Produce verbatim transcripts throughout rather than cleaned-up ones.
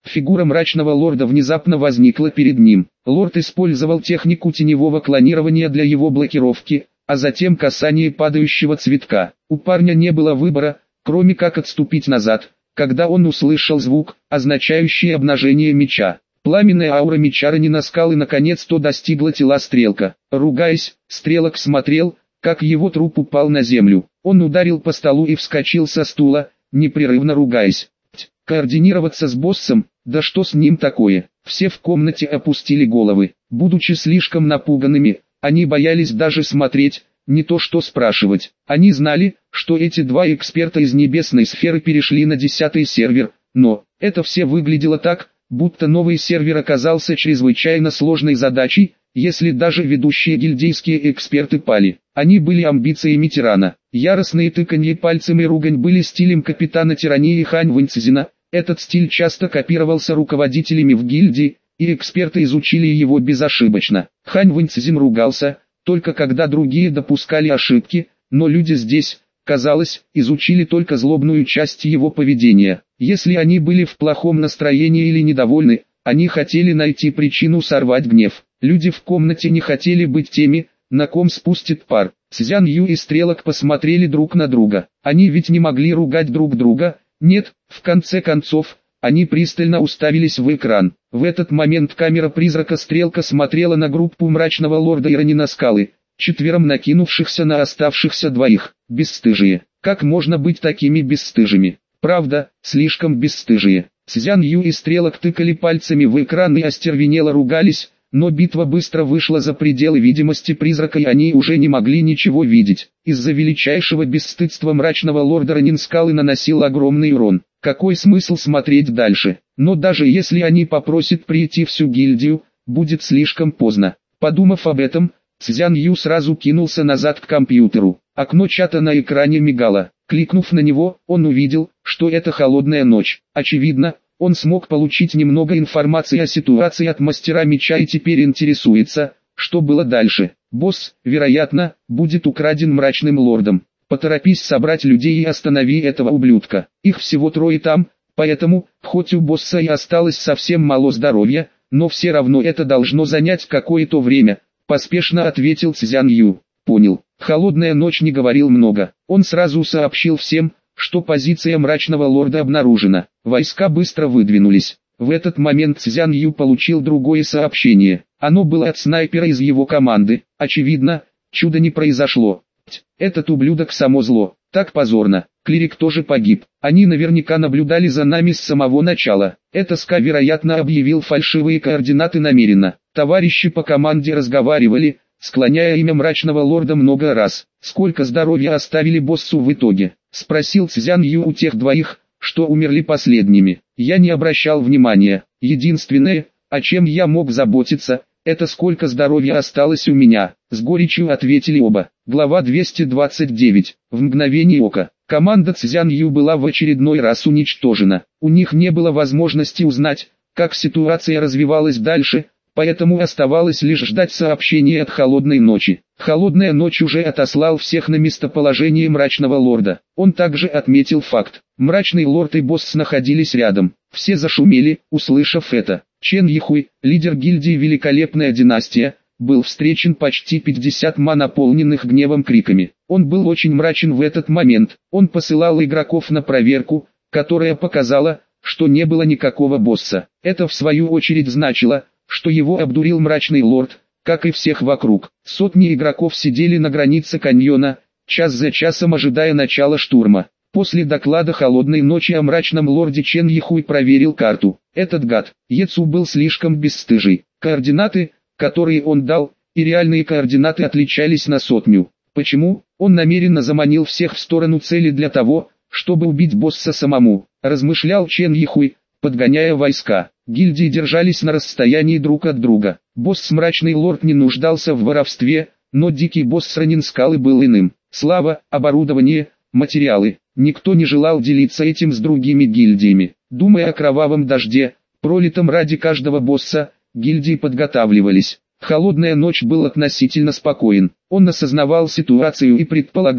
Фигура мрачного лорда внезапно возникла перед ним. Лорд использовал технику теневого клонирования для его блокировки, а затем касание падающего цветка. У парня не было выбора, кроме как отступить назад, когда он услышал звук, означающий обнажение меча. Пламенная аура меча Ронина Скалы наконец-то достигла тела Стрелка. Ругаясь, Стрелок смотрел, как его труп упал на землю. Он ударил по столу и вскочил со стула, непрерывно ругаясь. Координироваться с боссом, да что с ним такое? Все в комнате опустили головы. Будучи слишком напуганными, они боялись даже смотреть, не то что спрашивать. Они знали, что эти два эксперта из небесной сферы перешли на десятый сервер, но это все выглядело так, будто новый сервер оказался чрезвычайно сложной задачей, если даже ведущие гильдейские эксперты пали. Они были амбициями тирана. Яростные тыканье пальцем и ругань были стилем капитана тирании Хань Вэньцзина. Этот стиль часто копировался руководителями в гильдии, и эксперты изучили его безошибочно. Хань Вэньцзин ругался, только когда другие допускали ошибки, но люди здесь, казалось, изучили только злобную часть его поведения. Если они были в плохом настроении или недовольны, они хотели найти причину сорвать гнев. Люди в комнате не хотели быть теми, на ком спустит пар. Цзян Ю и Стрелок посмотрели друг на друга. Они ведь не могли ругать друг друга. Нет, в конце концов, они пристально уставились в экран. В этот момент камера призрака Стрелка смотрела на группу мрачного лорда и Ронина Скалы, четвером накинувшихся на оставшихся двоих. Бесстыжие. Как можно быть такими бесстыжими? Правда, слишком бесстыжие. Цзян Ю и Стрелок тыкали пальцами в экран и остервенело ругались, но битва быстро вышла за пределы видимости призрака и они уже не могли ничего видеть. Из-за величайшего бесстыдства мрачного лорда Ронин Скалы наносил огромный урон. Какой смысл смотреть дальше? Но даже если они попросят прийти всю гильдию, будет слишком поздно. Подумав об этом, Цзян Ю сразу кинулся назад к компьютеру. Окно чата на экране мигало. Кликнув на него, он увидел, что это холодная ночь. Очевидно, он смог получить немного информации о ситуации от мастера меча и теперь интересуется, что было дальше. Босс, вероятно, будет украден мрачным лордом. Поторопись собрать людей и останови этого ублюдка. Их всего трое там, поэтому, хоть у босса и осталось совсем мало здоровья, но все равно это должно занять какое-то время, поспешно ответил Цзян Ю. Понял. Холодная ночь не говорил много. Он сразу сообщил всем, что позиция мрачного лорда обнаружена. Войска быстро выдвинулись. В этот момент Цзян Ю получил другое сообщение. Оно было от снайпера из его команды. Очевидно, чудо не произошло. Ть, этот ублюдок само зло. Так позорно. Клирик тоже погиб. Они наверняка наблюдали за нами с самого начала. Это СКА, вероятно, объявил фальшивые координаты намеренно. Товарищи по команде разговаривали, склоняя имя мрачного лорда много раз. Сколько здоровья оставили боссу в итоге? Спросил Цзян Ю у тех двоих, что умерли последними. Я не обращал внимания. Единственное, о чем я мог заботиться, это сколько здоровья осталось у меня. С горечью ответили оба. Глава двести двадцать девять. В мгновение ока. Команда Цзян Ю была в очередной раз уничтожена. У них не было возможности узнать, как ситуация развивалась дальше, поэтому оставалось лишь ждать сообщения от Холодной Ночи. Холодная Ночь уже отослал всех на местоположение Мрачного Лорда. Он также отметил факт. Мрачный Лорд и босс находились рядом. Все зашумели, услышав это. Чен Йихуй, лидер гильдии Великолепная Династия, был встречен почти пятьдесятью наполненных гневом криками. Он был очень мрачен в этот момент. Он посылал игроков на проверку, которая показала, что не было никакого босса. Это в свою очередь значило, что его обдурил Мрачный Лорд, как и всех вокруг. Сотни игроков сидели на границе каньона, час за часом ожидая начала штурма. После доклада Холодной Ночи о Мрачном Лорде Чен Йихуй проверил карту. Этот гад, Ецу, был слишком бесстыжий. Координаты, которые он дал, и реальные координаты отличались на сотню. Почему? Он намеренно заманил всех в сторону цели для того, чтобы убить босса самому, размышлял Чен Йихуй, подгоняя войска. Гильдии держались на расстоянии друг от друга. Босс Мрачный Лорд не нуждался в воровстве, но дикий босс Ронин Скалы был иным. Слава, оборудование, материалы. Никто не желал делиться этим с другими гильдиями. Думая о кровавом дожде, пролитом ради каждого босса, гильдии подготавливались. Холодная Ночь был относительно спокоен. Он осознавал ситуацию и предполагал,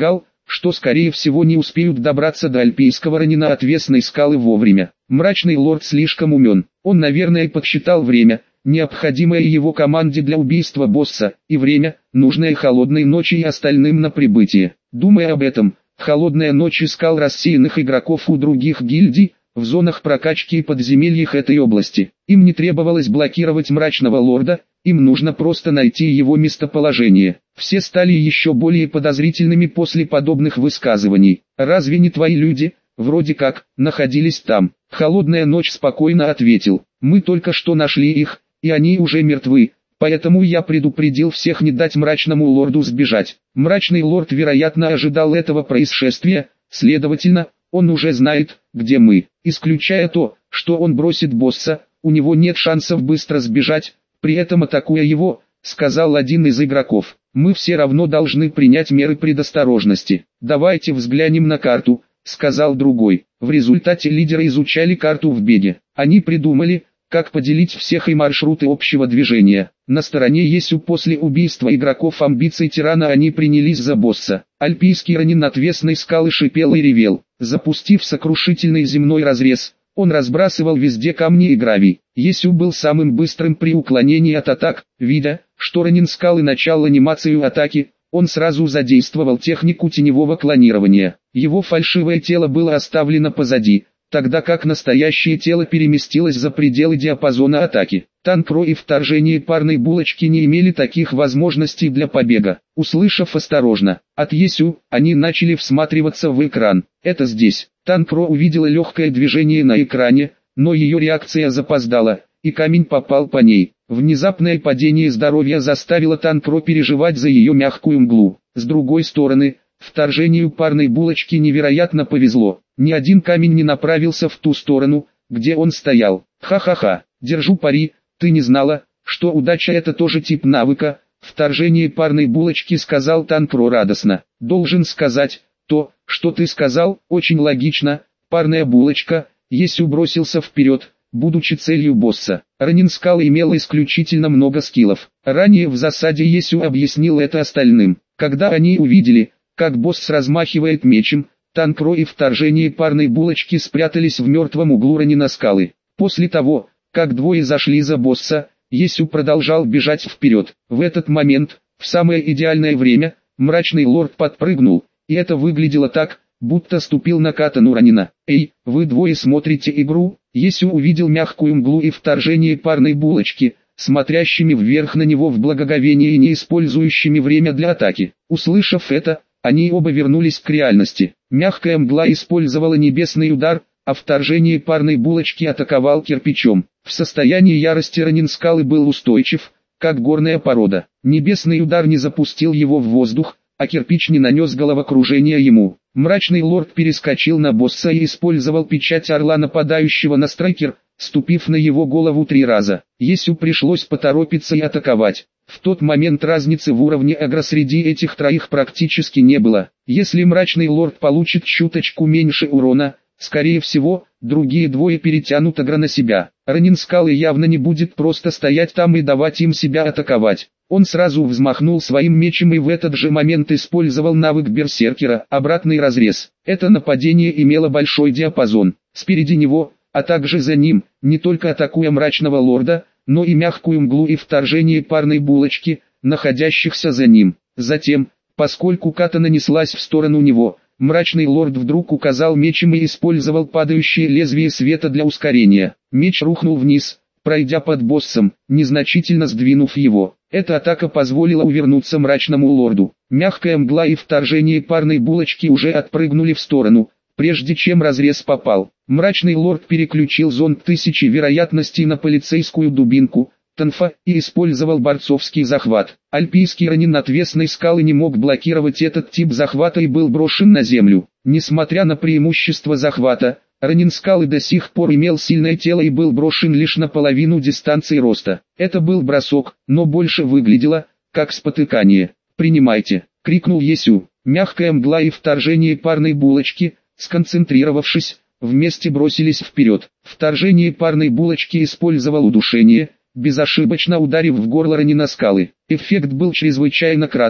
что скорее всего не успеют добраться до альпийского ранена отвесной скалы вовремя. Мрачный лорд слишком умен, он наверное подсчитал время, необходимое его команде для убийства босса, и время, нужное холодной ночи и остальным на прибытие. Думая об этом, холодная ночь искал рассеянных игроков у других гильдий, в зонах прокачки и подземельях этой области. Им не требовалось блокировать мрачного лорда, им нужно просто найти его местоположение. Все стали еще более подозрительными после подобных высказываний. «Разве не твои люди, вроде как, находились там?» Холодная ночь спокойно ответил: «Мы только что нашли их, и они уже мертвы, поэтому я предупредил всех не дать мрачному лорду сбежать». Мрачный лорд вероятно ожидал этого происшествия, следовательно, он уже знает, где мы. Исключая то, что он бросит босса, у него нет шансов быстро сбежать, при этом атакуя его, сказал один из игроков. «Мы все равно должны принять меры предосторожности. Давайте взглянем на карту», сказал другой. В результате лидеры изучали карту в беге. Они придумали, как поделить всех и маршруты общего движения. На стороне Есю после убийства игроков амбиций тирана они принялись за босса. Альпийский ранен отвесной скалы шипел и ревел. Запустив сокрушительный земной разрез, он разбрасывал везде камни и гравий. Есю был самым быстрым при уклонении от атак. Видя, что ранен скалы начал анимацию атаки, он сразу задействовал технику теневого клонирования. Его фальшивое тело было оставлено позади, тогда как настоящее тело переместилось за пределы диапазона атаки. Танкро и вторжение парной булочки не имели таких возможностей для побега. Услышав осторожно от Есю, они начали всматриваться в экран. «Это здесь». Танкро увидела легкое движение на экране, но ее реакция запоздала, и камень попал по ней. Внезапное падение здоровья заставило Танкро переживать за ее мягкую мглу. С другой стороны, вторжению парной булочки невероятно повезло. Ни один камень не направился в ту сторону, где он стоял. «Ха-ха-ха, держу пари, ты не знала, что удача это тоже тип навыка?» «Вторжение парной булочки», сказал Танкро радостно. «Должен сказать, то, что ты сказал, очень логично. Парная булочка». Есю бросился вперед, будучи целью босса. Ранен скала имела исключительно много скиллов. Ранее в засаде Есю объяснил это остальным. Когда они увидели, как босс размахивает мечем, Танкро и вторжение парной булочки спрятались в мертвом углу ранена скалы. После того, как двое зашли за босса, Есю продолжал бежать вперед. В этот момент, в самое идеальное время, мрачный лорд подпрыгнул, и это выглядело так, будто ступил на катану ранена. «Эй, вы двое смотрите игру?» Есю увидел мягкую мглу и вторжение парной булочки, смотрящими вверх на него в благоговении и не использующими время для атаки. Услышав это, они оба вернулись к реальности. Мягкая мгла использовала небесный удар, а вторжение парной булочки атаковал кирпичом. В состоянии ярости ранен скалы был устойчив, как горная порода. Небесный удар не запустил его в воздух, а кирпич не нанес головокружения ему. Мрачный лорд перескочил на босса и использовал печать орла нападающего на страйкер, ступив на его голову три раза. Есю пришлось поторопиться и атаковать. В тот момент разницы в уровне агро среди этих троих практически не было. Если мрачный лорд получит чуточку меньше урона, скорее всего, другие двое перетянут агро на себя. Ранен скалы явно не будет просто стоять там и давать им себя атаковать. Он сразу взмахнул своим мечем и в этот же момент использовал навык берсеркера, обратный разрез. Это нападение имело большой диапазон. Спереди него, а также за ним, не только атакуя мрачного лорда, но и мягкую мглу и вторжение парной булочки, находящихся за ним. Затем, поскольку катана неслась в сторону него, мрачный лорд вдруг указал мечем и использовал падающее лезвие света для ускорения. Меч рухнул вниз, пройдя под боссом, незначительно сдвинув его. Эта атака позволила увернуться мрачному лорду. Мягкая мгла и вторжение парной булочки уже отпрыгнули в сторону, прежде чем разрез попал. Мрачный лорд переключил зонд тысячи вероятностей на полицейскую дубинку, Танфа, и использовал борцовский захват. Альпийский ранен отвесной скалы не мог блокировать этот тип захвата и был брошен на землю. Несмотря на преимущество захвата, ранен скалы до сих пор имел сильное тело и был брошен лишь на половину дистанции роста. Это был бросок, но больше выглядело, как спотыкание. «Принимайте!» — крикнул Есю. Мягкая мгла и вторжение парной булочки, сконцентрировавшись, вместе бросились вперед. Вторжение парной булочки использовал удушение, безошибочно ударив в горло ранена скалы. Эффект был чрезвычайно краток,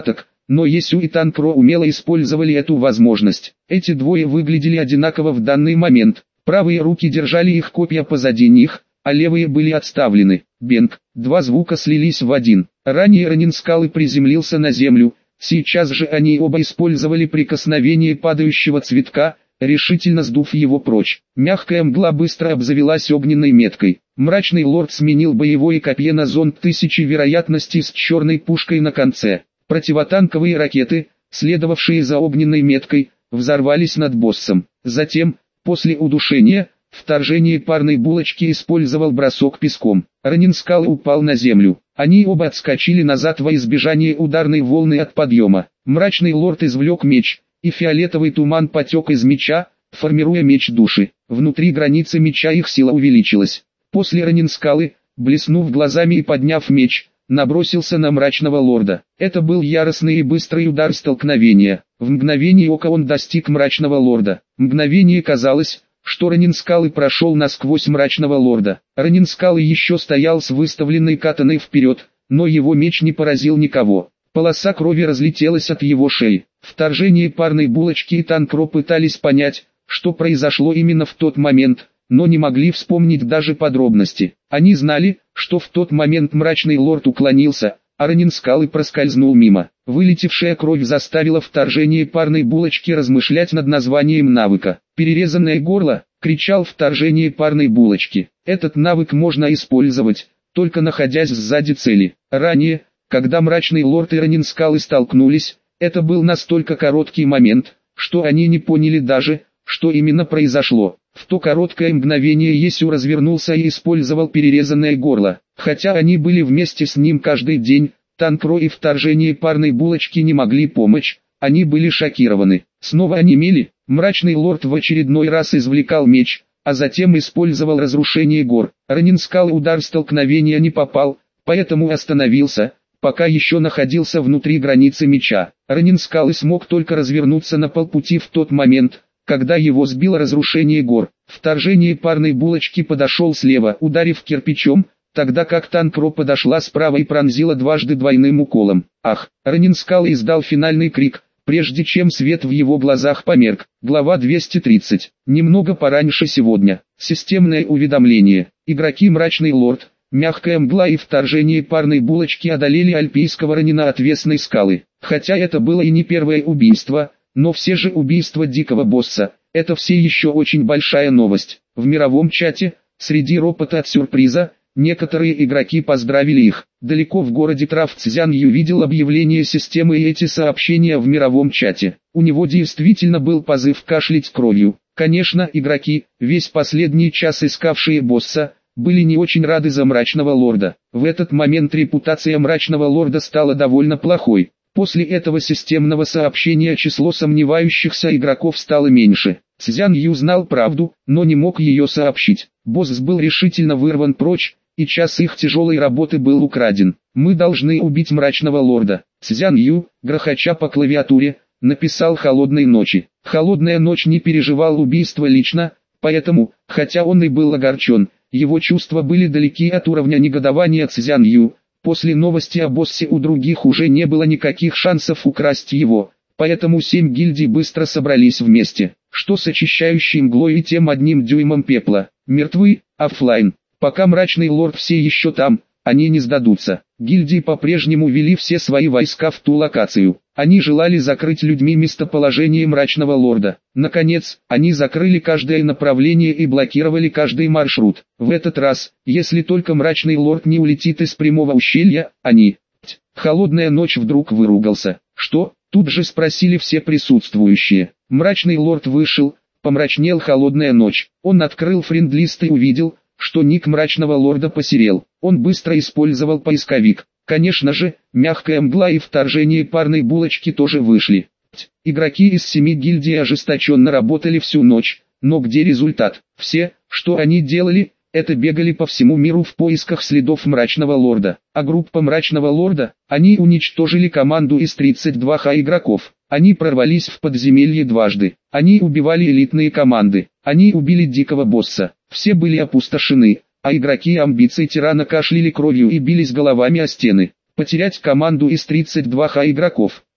но Есю и Танкро умело использовали эту возможность. Эти двое выглядели одинаково в данный момент. Правые руки держали их копья позади них, а левые были отставлены. Бенг. Два звука слились в один. Ранее Ранинскалы приземлился на землю, сейчас же они оба использовали прикосновение падающего цветка, решительно сдув его прочь. Мягкая мгла быстро обзавелась огненной меткой. Мрачный лорд сменил боевое копье на зонд тысячи вероятностей с черной пушкой на конце. Противотанковые ракеты, следовавшие за огненной меткой, взорвались над боссом. Затем, после удушения, вторжение парной булочки использовал бросок песком. Ранинскал упал на землю. Они оба отскочили назад во избежание ударной волны от подъема. Мрачный лорд извлек меч, и фиолетовый туман потек из меча, формируя меч души. Внутри границы меча их сила увеличилась. После Ранинскалы, блеснув глазами и подняв меч, набросился на мрачного лорда. Это был яростный и быстрый удар столкновения. В мгновение ока он достиг мрачного лорда. Мгновение казалось, что Ранинскалы прошел насквозь мрачного лорда. Ранинскалы еще стоял с выставленной катаной вперед, но его меч не поразил никого. Полоса крови разлетелась от его шеи. Вторжение парной булочки и Танкро пытались понять, что произошло именно в тот момент, но не могли вспомнить даже подробности. Они знали, что в тот момент мрачный лорд уклонился, а Ранинскалы проскользнул мимо. Вылетевшая кровь заставила вторжение парной булочки размышлять над названием навыка. «Перерезанное горло», — кричал вторжение парной булочки. Этот навык можно использовать, только находясь сзади цели. Ранее, когда мрачный лорд и Ранинскалы столкнулись, это был настолько короткий момент, что они не поняли даже, что именно произошло. В то короткое мгновение Есю развернулся и использовал перерезанное горло. Хотя они были вместе с ним каждый день, Танкро и вторжение парной булочки не могли помочь, они были шокированы. Снова онемели, мрачный лорд в очередной раз извлекал меч, а затем использовал разрушение гор. Ранинскал удар столкновения не попал, поэтому остановился, пока еще находился внутри границы меча. Ранинскал и смог только развернуться на полпути в тот момент, когда его сбило разрушение гор. Вторжение парной булочки подошел слева, ударив кирпичом, тогда как Танкро подошла справа и пронзила дважды двойным уколом. Ах! Ранинскал издал финальный крик, прежде чем свет в его глазах померк. Глава двести тридцать. Немного пораньше сегодня. Системное уведомление. Игроки Мрачный Лорд, Мягкая Мгла и вторжение парной булочки одолели альпийского Ранина отвесной скалы. Хотя это было и не первое убийство, но все же убийство дикого босса, это все еще очень большая новость. В мировом чате, среди ропота от сюрприза, некоторые игроки поздравили их. Далеко в городе Травцзян увидел объявление системы и эти сообщения в мировом чате. У него действительно был позыв кашлять кровью. Конечно, игроки, весь последний час искавшие босса, были не очень рады за Мрачного Лорда. В этот момент репутация Мрачного Лорда стала довольно плохой. После этого системного сообщения число сомневающихся игроков стало меньше. Цзян Ю знал правду, но не мог ее сообщить. Босс был решительно вырван прочь, и час их тяжелой работы был украден. «Мы должны убить Мрачного Лорда». Цзян Ю, грохоча по клавиатуре, написал «Холодной ночи». Холодная ночь не переживал убийство лично, поэтому, хотя он и был огорчен, его чувства были далеки от уровня негодования Цзян Ю. После новости о боссе у других уже не было никаких шансов украсть его, поэтому семь гильдий быстро собрались вместе. Что с очищающей мглой и тем одним дюймом пепла? Мертвы, оффлайн. Пока Мрачный Лорд все еще там, они не сдадутся. Гильдии по-прежнему вели все свои войска в ту локацию. Они желали закрыть людьми местоположение Мрачного Лорда. Наконец, они закрыли каждое направление и блокировали каждый маршрут. В этот раз, если только Мрачный Лорд не улетит из прямого ущелья, они... Ть, Холодная ночь вдруг выругался. Что? Тут же спросили все присутствующие. Мрачный Лорд вышел, помрачнел Холодная ночь. Он открыл френдлист и увидел, что ник Мрачного Лорда посерел. Он быстро использовал поисковик. Конечно же, Мягкая Мгла и вторжение парной булочки тоже вышли. Ть, игроки из семи гильдий ожесточенно работали всю ночь, но где результат? Все, что они делали, это бегали по всему миру в поисках следов Мрачного Лорда. А группа Мрачного Лорда, они уничтожили команду из тридцати двух игроков. Они прорвались в подземелье дважды. Они убивали элитные команды. Они убили дикого босса. Все были опустошены, а игроки амбиций тирана кашляли кровью и бились головами о стены. Потерять команду из тридцати двух игроков.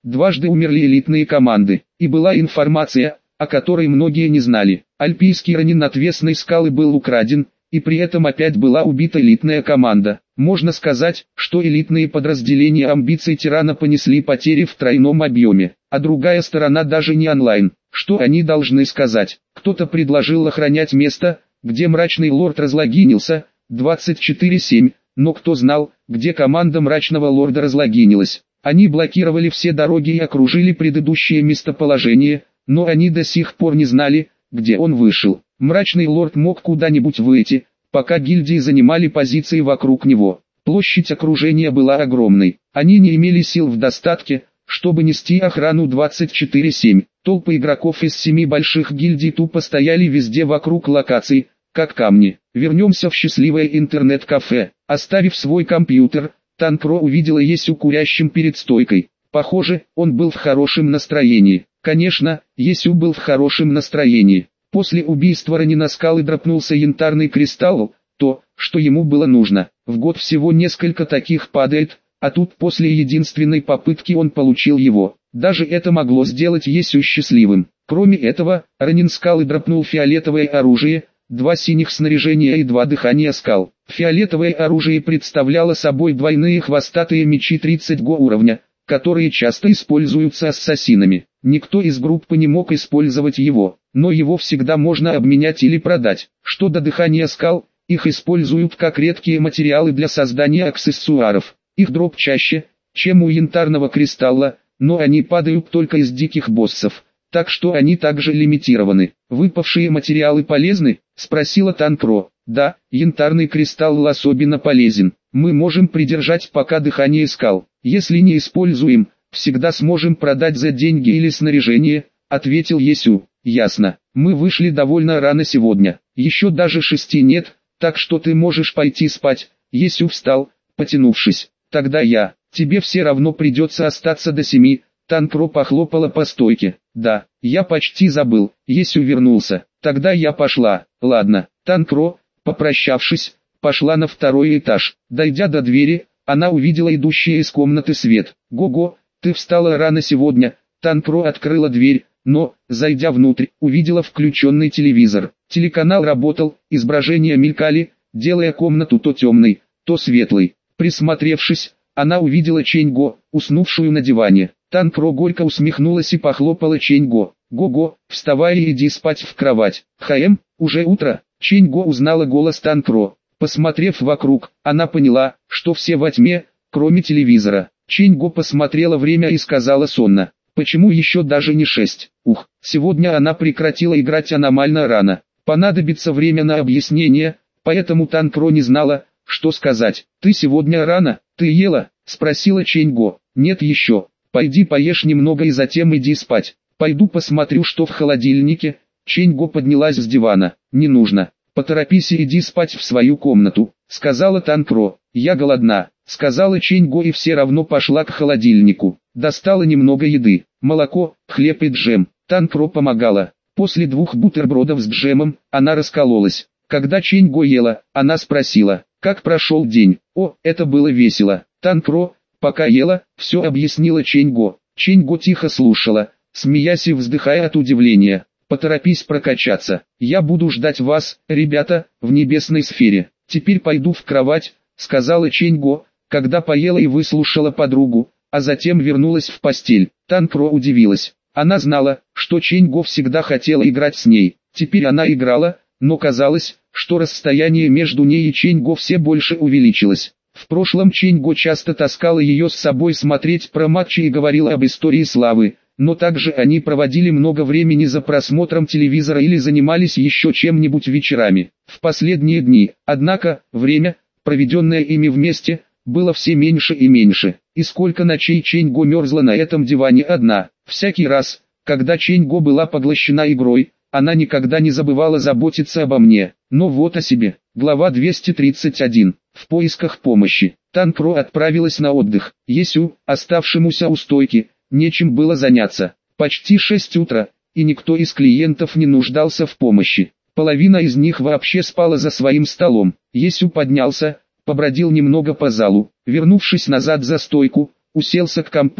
Дважды умерли элитные команды, и была информация, о которой многие не знали. Альпийский ранен отвесной скалы был украден, и при этом опять была убита элитная команда. Можно сказать, что элитные подразделения амбиций тирана понесли потери в тройном объеме, а другая сторона даже не онлайн. Что они должны сказать? Кто-то предложил охранять место, где мрачный лорд разлогинился, двадцать четыре семь, но кто знал, где команда мрачного лорда разлогинилась? Они блокировали все дороги и окружили предыдущее местоположение, но они до сих пор не знали, где он вышел. Мрачный лорд мог куда-нибудь выйти, пока гильдии занимали позиции вокруг него. Площадь окружения была огромной. Они не имели сил в достатке, чтобы нести охрану двадцать четыре семь. Толпы игроков из семи больших гильдий тупо стояли везде вокруг локаций, как камни. Вернемся в счастливое интернет-кафе. Оставив свой компьютер, Танкро увидела Есю курящим перед стойкой. Похоже, он был в хорошем настроении. Конечно, Есю был в хорошем настроении. После убийства ранена скалы дропнулся янтарный кристалл, то, что ему было нужно. В год всего несколько таких падает, а тут после единственной попытки он получил его. Даже это могло сделать Есю счастливым. Кроме этого, ранен скалы дропнул фиолетовое оружие, два синих снаряжения и два дыхания скал. Фиолетовое оружие представляло собой двойные хвостатые мечи тридцать го уровня, которые часто используются ассасинами. Никто из группы не мог использовать его, но его всегда можно обменять или продать. Что до дыхания скал, их используют как редкие материалы для создания аксессуаров. Их дроп чаще, чем у янтарного кристалла, но они падают только из диких боссов, так что они также лимитированы. Выпавшие материалы полезны? Спросила Танкро. Да, янтарный кристалл особенно полезен. Мы можем придержать пока дыхание скал. Если не используем, всегда сможем продать за деньги или снаряжение, ответил Есю. Ясно. Мы вышли довольно рано сегодня. Еще даже шести нет, так что ты можешь пойти спать. Есю встал, потянувшись. Тогда я. Тебе все равно придется остаться до семи. Танкро похлопала по стойке. Да, я почти забыл. Есю вернулся. Тогда я пошла. Ладно. Танкро, попрощавшись, пошла на второй этаж. Дойдя до двери, она увидела идущий из комнаты свет. «Го-го, ты встала рано сегодня». Танкро открыла дверь, но, зайдя внутрь, увидела включенный телевизор. Телеканал работал, изображения мелькали, делая комнату то темной, то светлой. Присмотревшись, она увидела Чэнь-го, уснувшую на диване. Танкро горько усмехнулась и похлопала Чэнь-го. «Го-го, вставай и иди спать в кровать». «Хаэм, уже утро?» Чэнь-го узнала голос Танкро. Посмотрев вокруг, она поняла, что все во тьме, кроме телевизора. Чэнь-го посмотрела время и сказала сонно. «Почему еще даже не шесть? Ух, сегодня она прекратила играть аномально рано. Понадобится время на объяснение, поэтому Танкро не знала, что сказать. «Ты сегодня рано, ты ела?» – спросила Чэнь-го. «Нет еще. Пойди поешь немного и затем иди спать. Пойду посмотрю, что в холодильнике». Чэнь-го поднялась с дивана. «Не нужно. Поторопись и иди спать в свою комнату», — сказала Танкро. «Я голодна», — сказала Чэнь-го и все равно пошла к холодильнику. Достала немного еды, молоко, хлеб и джем. Танкро помогала. После двух бутербродов с джемом, она раскололась. Когда Чэнь-го ела, она спросила, как прошел день. «О, это было весело». Танкро, пока ела, все объяснила Чэнь-го. Чэнь-го тихо слушала, смеясь и вздыхая от удивления. «Поторопись прокачаться. Я буду ждать вас, ребята, в небесной сфере. Теперь пойду в кровать», — сказала Чэнь-го, когда поела и выслушала подругу, а затем вернулась в постель. Танкро удивилась. Она знала, что Чэнь-го всегда хотела играть с ней. Теперь она играла, но казалось, что расстояние между ней и Чэнь-го все больше увеличилось. В прошлом Чэнь-го часто таскала ее с собой смотреть про матчи и говорила об истории славы. Но также они проводили много времени за просмотром телевизора или занимались еще чем-нибудь вечерами. В последние дни, однако, время, проведенное ими вместе, было все меньше и меньше. И сколько ночей Чэнь-го мерзла на этом диване одна. Всякий раз, когда Чэнь-го была поглощена игрой, она никогда не забывала заботиться обо мне. Но вот о себе. Глава двести тридцать один. В поисках помощи. Танкро отправилась на отдых. Есю, оставшемуся у стойки, нечем было заняться. Почти шесть утра, и никто из клиентов не нуждался в помощи. Половина из них вообще спала за своим столом. Есю поднялся, побродил немного по залу, вернувшись назад за стойку, уселся к компу,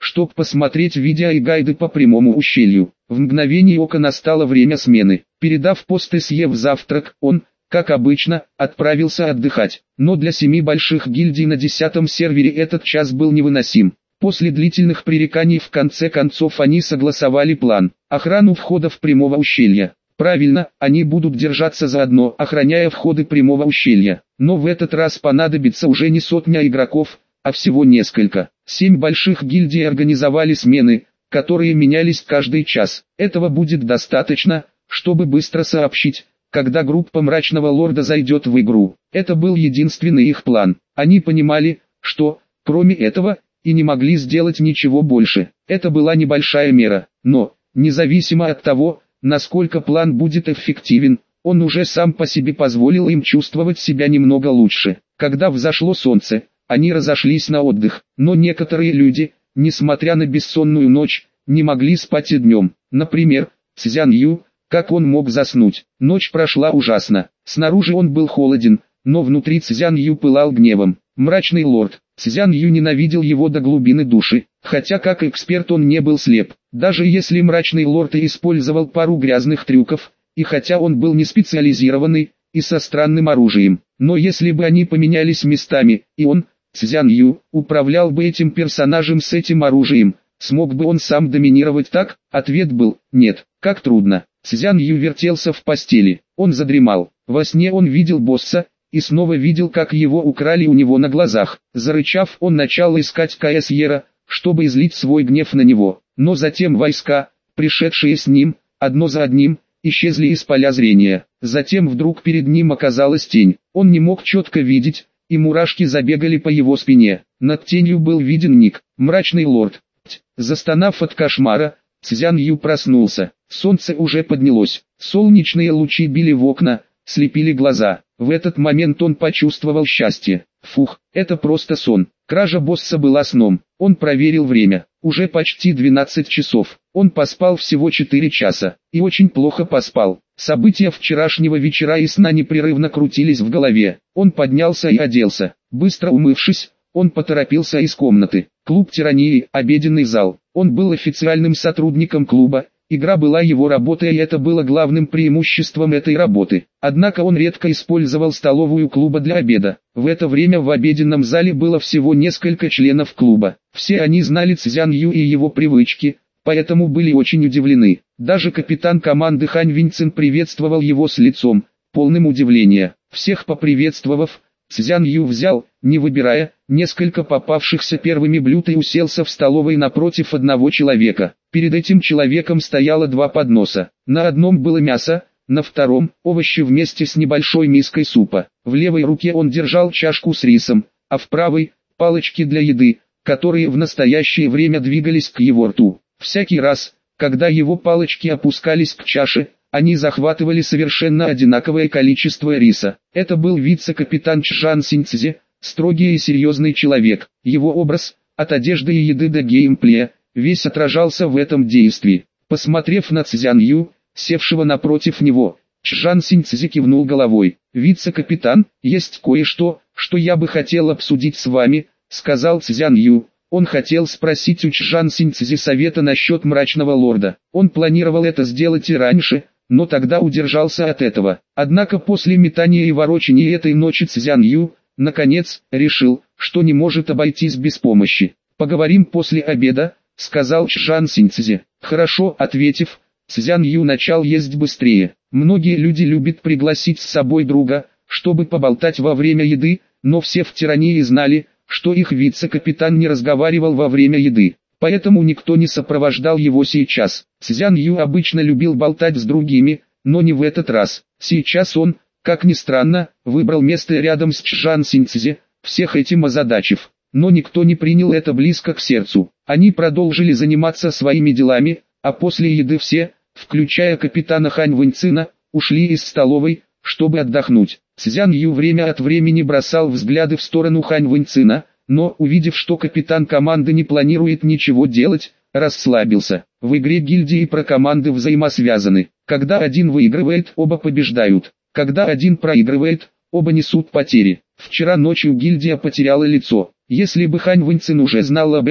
чтобы посмотреть видео и гайды по прямому ущелью. В мгновение ока настало время смены. Передав пост и съев завтрак, он, как обычно, отправился отдыхать. Но для семи больших гильдий на десятом сервере этот час был невыносим. После длительных пререканий в конце концов они согласовали план. Охрану входов прямого ущелья. Правильно, они будут держаться заодно, охраняя входы прямого ущелья. Но в этот раз понадобится уже не сотня игроков, а всего несколько. Семь больших гильдий организовали смены, которые менялись каждый час. Этого будет достаточно, чтобы быстро сообщить, когда группа Мрачного Лорда зайдет в игру. Это был единственный их план. Они понимали, что, кроме этого, и не могли сделать ничего больше. Это была небольшая мера, но, независимо от того, насколько план будет эффективен, он уже сам по себе позволил им чувствовать себя немного лучше. Когда взошло солнце, они разошлись на отдых, но некоторые люди, несмотря на бессонную ночь, не могли спать и днем. Например, Цзян Ю, как он мог заснуть? Ночь прошла ужасно. Снаружи он был холоден, но внутри Цзян Ю пылал гневом. Мрачный лорд. Цзян Ю ненавидел его до глубины души, хотя как эксперт он не был слеп. Даже если Мрачный лорд и использовал пару грязных трюков, и хотя он был не специализированный, и со странным оружием, но если бы они поменялись местами, и он, Цзян Ю, управлял бы этим персонажем с этим оружием, смог бы он сам доминировать так? Ответ был «нет». Как трудно. Цзян Ю вертелся в постели, он задремал. Во сне он видел босса, и снова видел, как его украли у него на глазах. Зарычав, он начал искать Каэсьера, чтобы излить свой гнев на него. Но затем войска, пришедшие с ним, одно за одним, исчезли из поля зрения. Затем вдруг перед ним оказалась тень. Он не мог четко видеть, и мурашки забегали по его спине. Над тенью был виден ник, Мрачный лорд. Застонав от кошмара, Цзян Ю проснулся. Солнце уже поднялось. Солнечные лучи били в окна, слепили глаза. В этот момент он почувствовал счастье. Фух, это просто сон. Кража босса была сном. Он проверил время. Уже почти двенадцать часов. Он поспал всего четыре часа. И очень плохо поспал. События вчерашнего вечера и сна непрерывно крутились в голове. Он поднялся и оделся. Быстро умывшись, он поторопился из комнаты. Клуб тирании, обеденный зал. Он был официальным сотрудником клуба. Игра была его работой, и это было главным преимуществом этой работы. Однако он редко использовал столовую клуба для обеда. В это время в обеденном зале было всего несколько членов клуба. Все они знали Цзян Ю и его привычки, поэтому были очень удивлены. Даже капитан команды Хань Виньцин приветствовал его с лицом, полным удивления. Всех поприветствовав, Цзян Ю взял, не выбирая, несколько попавшихся первыми блюд и уселся в столовой напротив одного человека. Перед этим человеком стояло два подноса. На одном было мясо, на втором – овощи вместе с небольшой миской супа. В левой руке он держал чашку с рисом, а в правой – палочки для еды, которые в настоящее время двигались к его рту. Всякий раз, когда его палочки опускались к чаше, они захватывали совершенно одинаковое количество риса. Это был вице-капитан Чжан Синьцзи, строгий и серьезный человек. Его образ, от одежды и еды до геймплея, весь отражался в этом действии. Посмотрев на Цзян Ю, севшего напротив него, Чжан Синьцзи кивнул головой. «Вице-капитан, есть кое-что, что я бы хотел обсудить с вами», — сказал Цзян Ю. Он хотел спросить у Чжан Синьцзи совета насчет Мрачного Лорда. Он планировал это сделать и раньше, но тогда удержался от этого. Однако после метания и ворочения этой ночи Цзян Ю, наконец, решил, что не может обойтись без помощи. «Поговорим после обеда», — сказал Чжан Синьцзи. «Хорошо», — ответив, Цзян Ю начал есть быстрее. Многие люди любят пригласить с собой друга, чтобы поболтать во время еды, но все в тирании знали, что их вице-капитан не разговаривал во время еды. Поэтому никто не сопровождал его сейчас. Цзян Ю обычно любил болтать с другими, но не в этот раз. Сейчас он, как ни странно, выбрал место рядом с Чжан Синьцзи, всех этим озадачив. Но никто не принял это близко к сердцу. Они продолжили заниматься своими делами, а после еды все, включая капитана Хань Вэньцина, ушли из столовой, чтобы отдохнуть. Цзян Ю время от времени бросал взгляды в сторону Хань Вэньцина, но, увидев, что капитан команды не планирует ничего делать, расслабился. В игре гильдии про команды взаимосвязаны. Когда один выигрывает, оба побеждают. Когда один проигрывает, оба несут потери. Вчера ночью гильдия потеряла лицо. Если бы Хань Вэньцин уже знал об этом,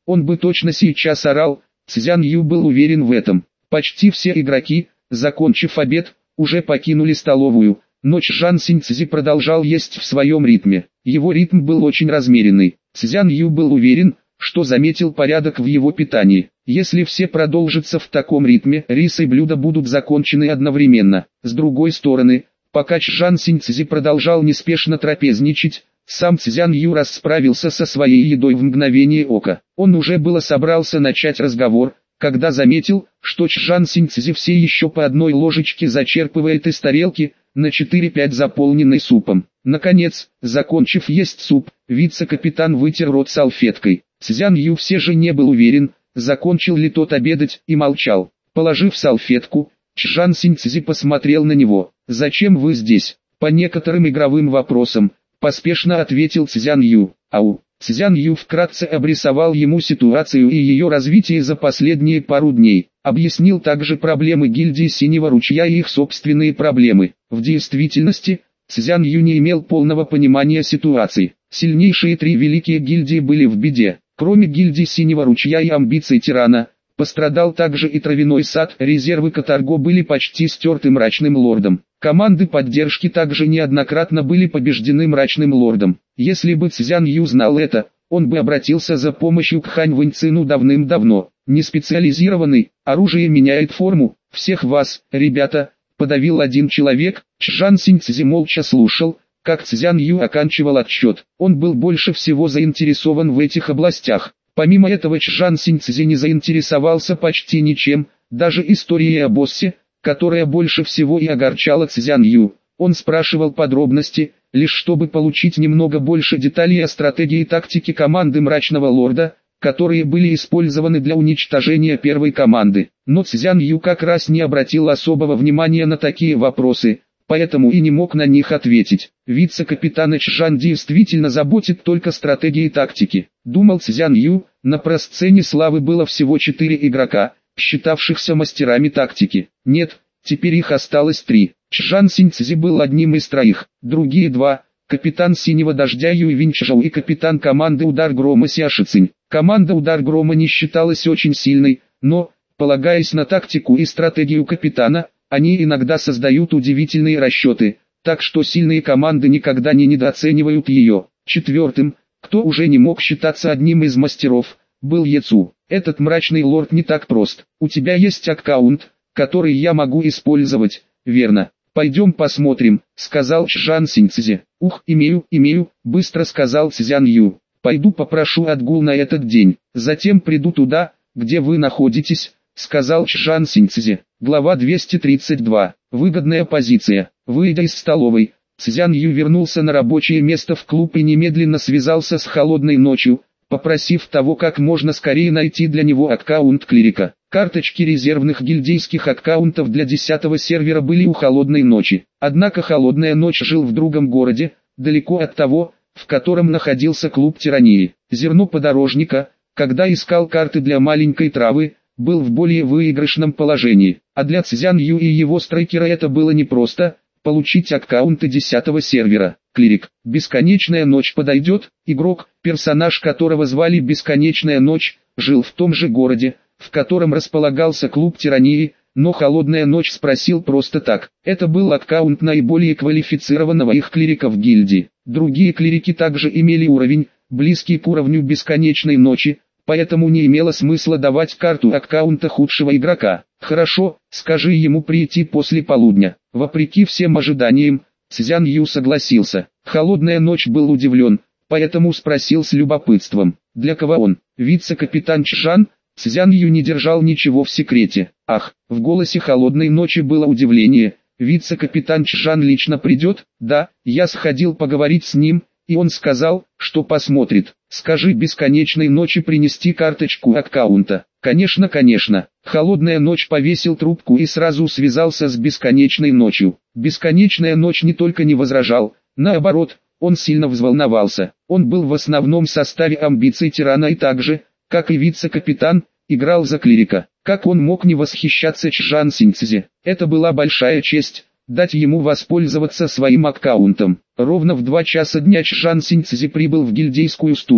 он бы точно сейчас орал. Цзян Ю был уверен в этом. Почти все игроки, закончив обед, уже покинули столовую, но Чжан Синьцзи продолжал есть в своем ритме. Его ритм был очень размеренный. Цзян Ю был уверен, что заметил порядок в его питании. Если все продолжится в таком ритме, рис и блюда будут закончены одновременно. С другой стороны, пока Чжан Синьцзи продолжал неспешно трапезничать, сам Цзян Ю расправился со своей едой в мгновение ока. Он уже было собрался начать разговор, когда заметил, что Чжан Синьцзи все еще по одной ложечке зачерпывает из тарелки, на четыре-пять заполненной супом. Наконец, закончив есть суп, вице-капитан вытер рот салфеткой. Цзян Ю все же не был уверен, закончил ли тот обедать, и молчал. Положив салфетку, Чжан Синьцзи посмотрел на него. «Зачем вы здесь?» «По некоторым игровым вопросам», — поспешно ответил Цзян Ю. «Ау». Цзян Ю вкратце обрисовал ему ситуацию и ее развитие за последние пару дней. Объяснил также проблемы гильдии Синего Ручья и их собственные проблемы. В действительности, Цзян Ю не имел полного понимания ситуации. Сильнейшие три великие гильдии были в беде. Кроме гильдии Синего Ручья и амбиций Тирана, пострадал также и Травяной Сад. Резервы Катарго были почти стерты Мрачным Лордом. Команды поддержки также неоднократно были побеждены Мрачным Лордом. Если бы Цзян Ю знал это, он бы обратился за помощью к Хань Вэньцину давным-давно. Неспециализированный, оружие меняет форму. Всех вас, ребята, подавил один человек. Чжан Синьцзи молча слушал, как Цзян Ю оканчивал отчет. Он был больше всего заинтересован в этих областях. Помимо этого Чжан Синьцзи не заинтересовался почти ничем, даже историей о боссе, которая больше всего и огорчала Цзян Ю. Он спрашивал подробности, лишь чтобы получить немного больше деталей о стратегии и тактике команды Мрачного Лорда, которые были использованы для уничтожения первой команды. Но Цзян Ю как раз не обратил особого внимания на такие вопросы, поэтому и не мог на них ответить. Вице-капитана Чжан действительно заботит только стратегии и тактики. Думал Цзян Ю, на просцене славы было всего четыре игрока, считавшихся мастерами тактики. Нет, теперь их осталось три. Чжан Синьцзи был одним из троих, другие два – капитан Синего Дождя Юй Винчжоу и капитан команды Удар Грома Ся Шицинь. Команда Удар Грома не считалась очень сильной, но, полагаясь на тактику и стратегию капитана, они иногда создают удивительные расчеты, так что сильные команды никогда не недооценивают ее. Четвертым, кто уже не мог считаться одним из мастеров, был Ецу. Этот Мрачный Лорд не так прост. У тебя есть аккаунт, который я могу использовать, верно? Пойдем посмотрим, сказал Чжан Синьцзи. Ух, имею, имею, быстро сказал Цзян Ю. Пойду попрошу отгул на этот день, затем приду туда, где вы находитесь, сказал Чжан Синьцзи. Глава двести тридцать два. Выгодная позиция. Выйдя из столовой, Цзян Ю вернулся на рабочее место в клуб и немедленно связался с Холодной Ночью, попросив того как можно скорее найти для него аккаунт клирика. Карточки резервных гильдейских аккаунтов для десятого сервера были у Холодной Ночи. Однако Холодная Ночь жил в другом городе, далеко от того, в котором находился клуб Тирании. Зерно Подорожника, когда искал карты для маленькой травы, был в более выигрышном положении. А для Цзян Ю и его страйкера это было непросто – получить аккаунты десятого сервера. Клирик. Бесконечная ночь подойдет. Игрок, персонаж которого звали Бесконечная ночь, жил в том же городе, в котором располагался клуб Тирании, но Холодная Ночь спросил просто так. Это был аккаунт наиболее квалифицированного их клирика в гильдии. Другие клирики также имели уровень, близкий к уровню Бесконечной Ночи, поэтому не имело смысла давать карту аккаунта худшего игрока. Хорошо, скажи ему прийти после полудня. Вопреки всем ожиданиям, Цзян Ю согласился. Холодная Ночь был удивлен, поэтому спросил с любопытством. Для кого он? Вице-капитан Чжан? Цзян Ю не держал ничего в секрете. Ах, в голосе Холодной Ночи было удивление. Вице-капитан Чжан лично придет? Да, я сходил поговорить с ним, и он сказал, что посмотрит. Скажи Бесконечной Ночи принести карточку аккаунта. Конечно, конечно. Холодная Ночь повесил трубку и сразу связался с Бесконечной Ночью. Бесконечная Ночь не только не возражал, наоборот, он сильно взволновался. Он был в основном составе амбиций Тирана и также, как и вице-капитан, играл за клирика. Как он мог не восхищаться Чжан Синьцзи? Это была большая честь, дать ему воспользоваться своим аккаунтом. Ровно в два часа дня Чжан Синьцзи прибыл в гильдейскую студию.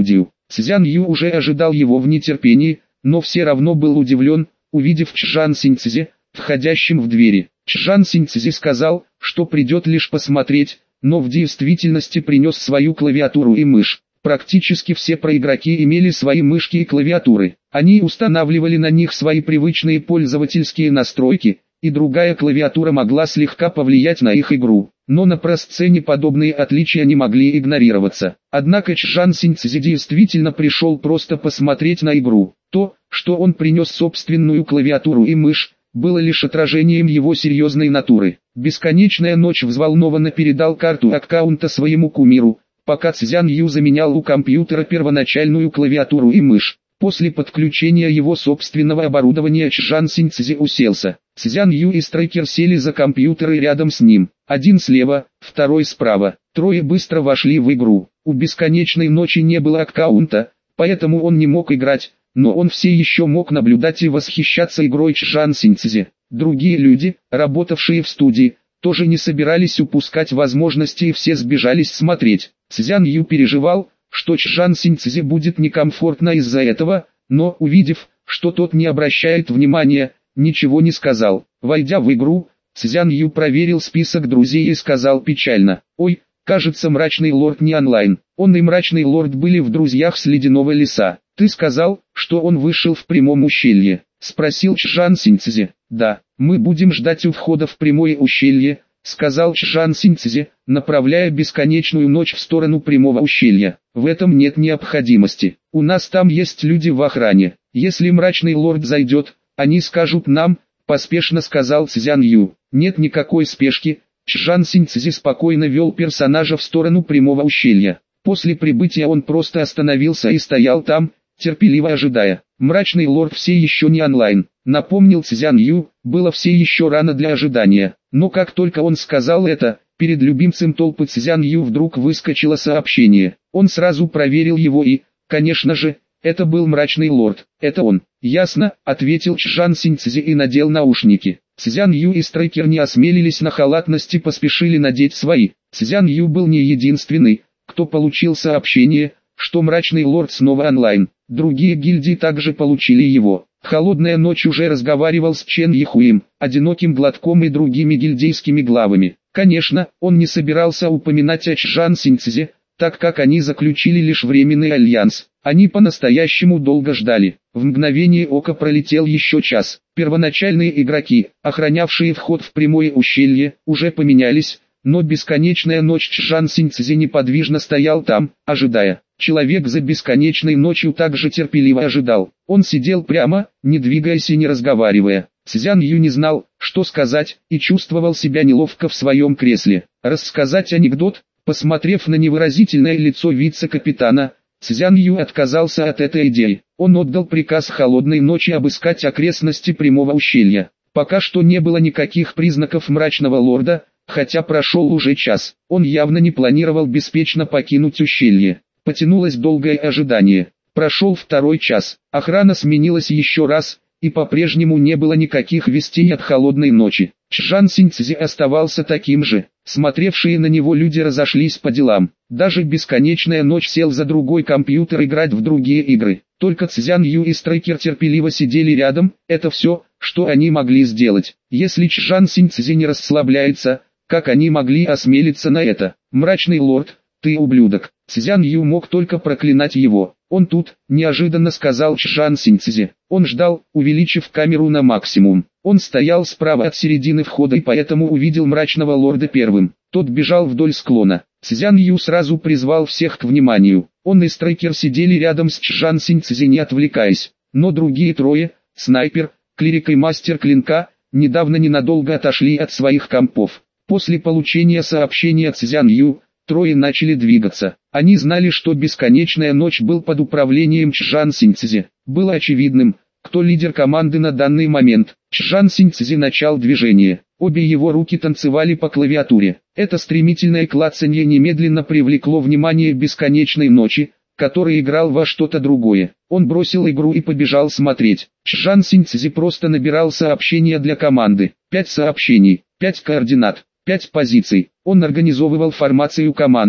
Цзян Ю уже ожидал его в нетерпении, но все равно был удивлен, увидев Чжан Синьцзи, входящим в двери. Чжан Синьцзи сказал, что придет лишь посмотреть, но в действительности принес свою клавиатуру и мышь. Практически все проигроки имели свои мышки и клавиатуры. Они устанавливали на них свои привычные пользовательские настройки, и другая клавиатура могла слегка повлиять на их игру. Но на просцене подобные отличия не могли игнорироваться. Однако Чжан Синьцзи действительно пришел просто посмотреть на игру. То, что он принес собственную клавиатуру и мышь, было лишь отражением его серьезной натуры. Бесконечная ночь взволнованно передал карту аккаунта своему кумиру, пока Цзян Ю заменял у компьютера первоначальную клавиатуру и мышь. После подключения его собственного оборудования Чжан Синьцзи уселся. Цзян Ю и Страйкер сели за компьютеры рядом с ним. Один слева, второй справа. Трое быстро вошли в игру. У бесконечной ночи не было аккаунта, поэтому он не мог играть, но он все еще мог наблюдать и восхищаться игрой Чжан Синьцзи. Другие люди, работавшие в студии, тоже не собирались упускать возможности и все сбежались смотреть. Цзян Ю переживал, что Чжан Синьцзи будет некомфортно из-за этого, но увидев, что тот не обращает внимания, ничего не сказал. Войдя в игру, Цзян Ю проверил список друзей и сказал печально: «Ой, кажется, Мрачный Лорд не онлайн». Он и Мрачный Лорд были в друзьях с Ледяного Леса. «Ты сказал, что он вышел в прямом ущелье?» — спросил Чжан Синьцзи. «Да, мы будем ждать у входа в прямое ущелье», — сказал Чжан Синьцзи, направляя бесконечную ночь в сторону прямого ущелья. «В этом нет необходимости. У нас там есть люди в охране. Если Мрачный Лорд зайдет, они скажут нам», — поспешно сказал Цзян Ю. «Нет никакой спешки». Чжан Синьцзи спокойно вел персонажа в сторону прямого ущелья. После прибытия он просто остановился и стоял там, терпеливо ожидая. Мрачный Лорд все еще не онлайн, напомнил Цзян Ю, было все еще рано для ожидания. Но как только он сказал это, перед любимцем толпы Цзян Ю вдруг выскочило сообщение. Он сразу проверил его и, конечно же, это был Мрачный Лорд. «Это он». «Ясно», — ответил Чжан Синьцзи и надел наушники. Цзян Ю и Страйкер не осмелились на халатность и поспешили надеть свои. Цзян Ю был не единственный, кто получил сообщение, что Мрачный Лорд снова онлайн. Другие гильдии также получили его. Холодная ночь уже разговаривал с Чен Ихуем, Одиноким Глотком и другими гильдейскими главами. Конечно, он не собирался упоминать о Чжан Синьцзи, так как они заключили лишь временный альянс. Они по-настоящему долго ждали. В мгновение ока пролетел еще час. Первоначальные игроки, охранявшие вход в прямое ущелье, уже поменялись, но бесконечная ночь Чжан Синьцзи неподвижно стоял там, ожидая. Человек за бесконечной ночью также терпеливо ожидал. Он сидел прямо, не двигаясь и не разговаривая. Цзян Ю не знал, что сказать, и чувствовал себя неловко в своем кресле. Рассказать анекдот? Посмотрев на невыразительное лицо вице-капитана, Цзян Ю отказался от этой идеи. Он отдал приказ холодной ночи обыскать окрестности прямого ущелья. Пока что не было никаких признаков Мрачного Лорда, хотя прошел уже час. Он явно не планировал беспечно покинуть ущелье. Потянулось долгое ожидание. Прошел второй час. Охрана сменилась еще раз, и по-прежнему не было никаких вестей от холодной ночи. Чжан Синьцзи оставался таким же. Смотревшие на него люди разошлись по делам. Даже бесконечная ночь сел за другой компьютер играть в другие игры. Только Цзян Ю и Страйкер терпеливо сидели рядом. Это все, что они могли сделать. Если Чжан Синьцзи не расслабляется, как они могли осмелиться на это? Мрачный Лорд, ты ублюдок. Цзян Ю мог только проклинать его. Он тут, неожиданно сказал Чжан Синьцзи. Он ждал, увеличив камеру на максимум. Он стоял справа от середины входа и поэтому увидел Мрачного Лорда первым. Тот бежал вдоль склона. Цзян Ю сразу призвал всех к вниманию. Он и Страйкер сидели рядом с Чжан Синьцзи, не отвлекаясь. Но другие трое, Снайпер, Клирик и Мастер Клинка, недавно ненадолго отошли от своих компов. После получения сообщения Цзян Ю, трое начали двигаться. Они знали, что бесконечная ночь был под управлением Чжан Синьцзи. Было очевидным, кто лидер команды на данный момент. Чжан Синьцзи начал движение. Обе его руки танцевали по клавиатуре. Это стремительное клацанье немедленно привлекло внимание бесконечной ночи, который играл во что-то другое. Он бросил игру и побежал смотреть. Чжан Синьцзи просто набирал сообщения для команды. Пять сообщений, пять координат, пять позиций. Он организовывал формацию команды,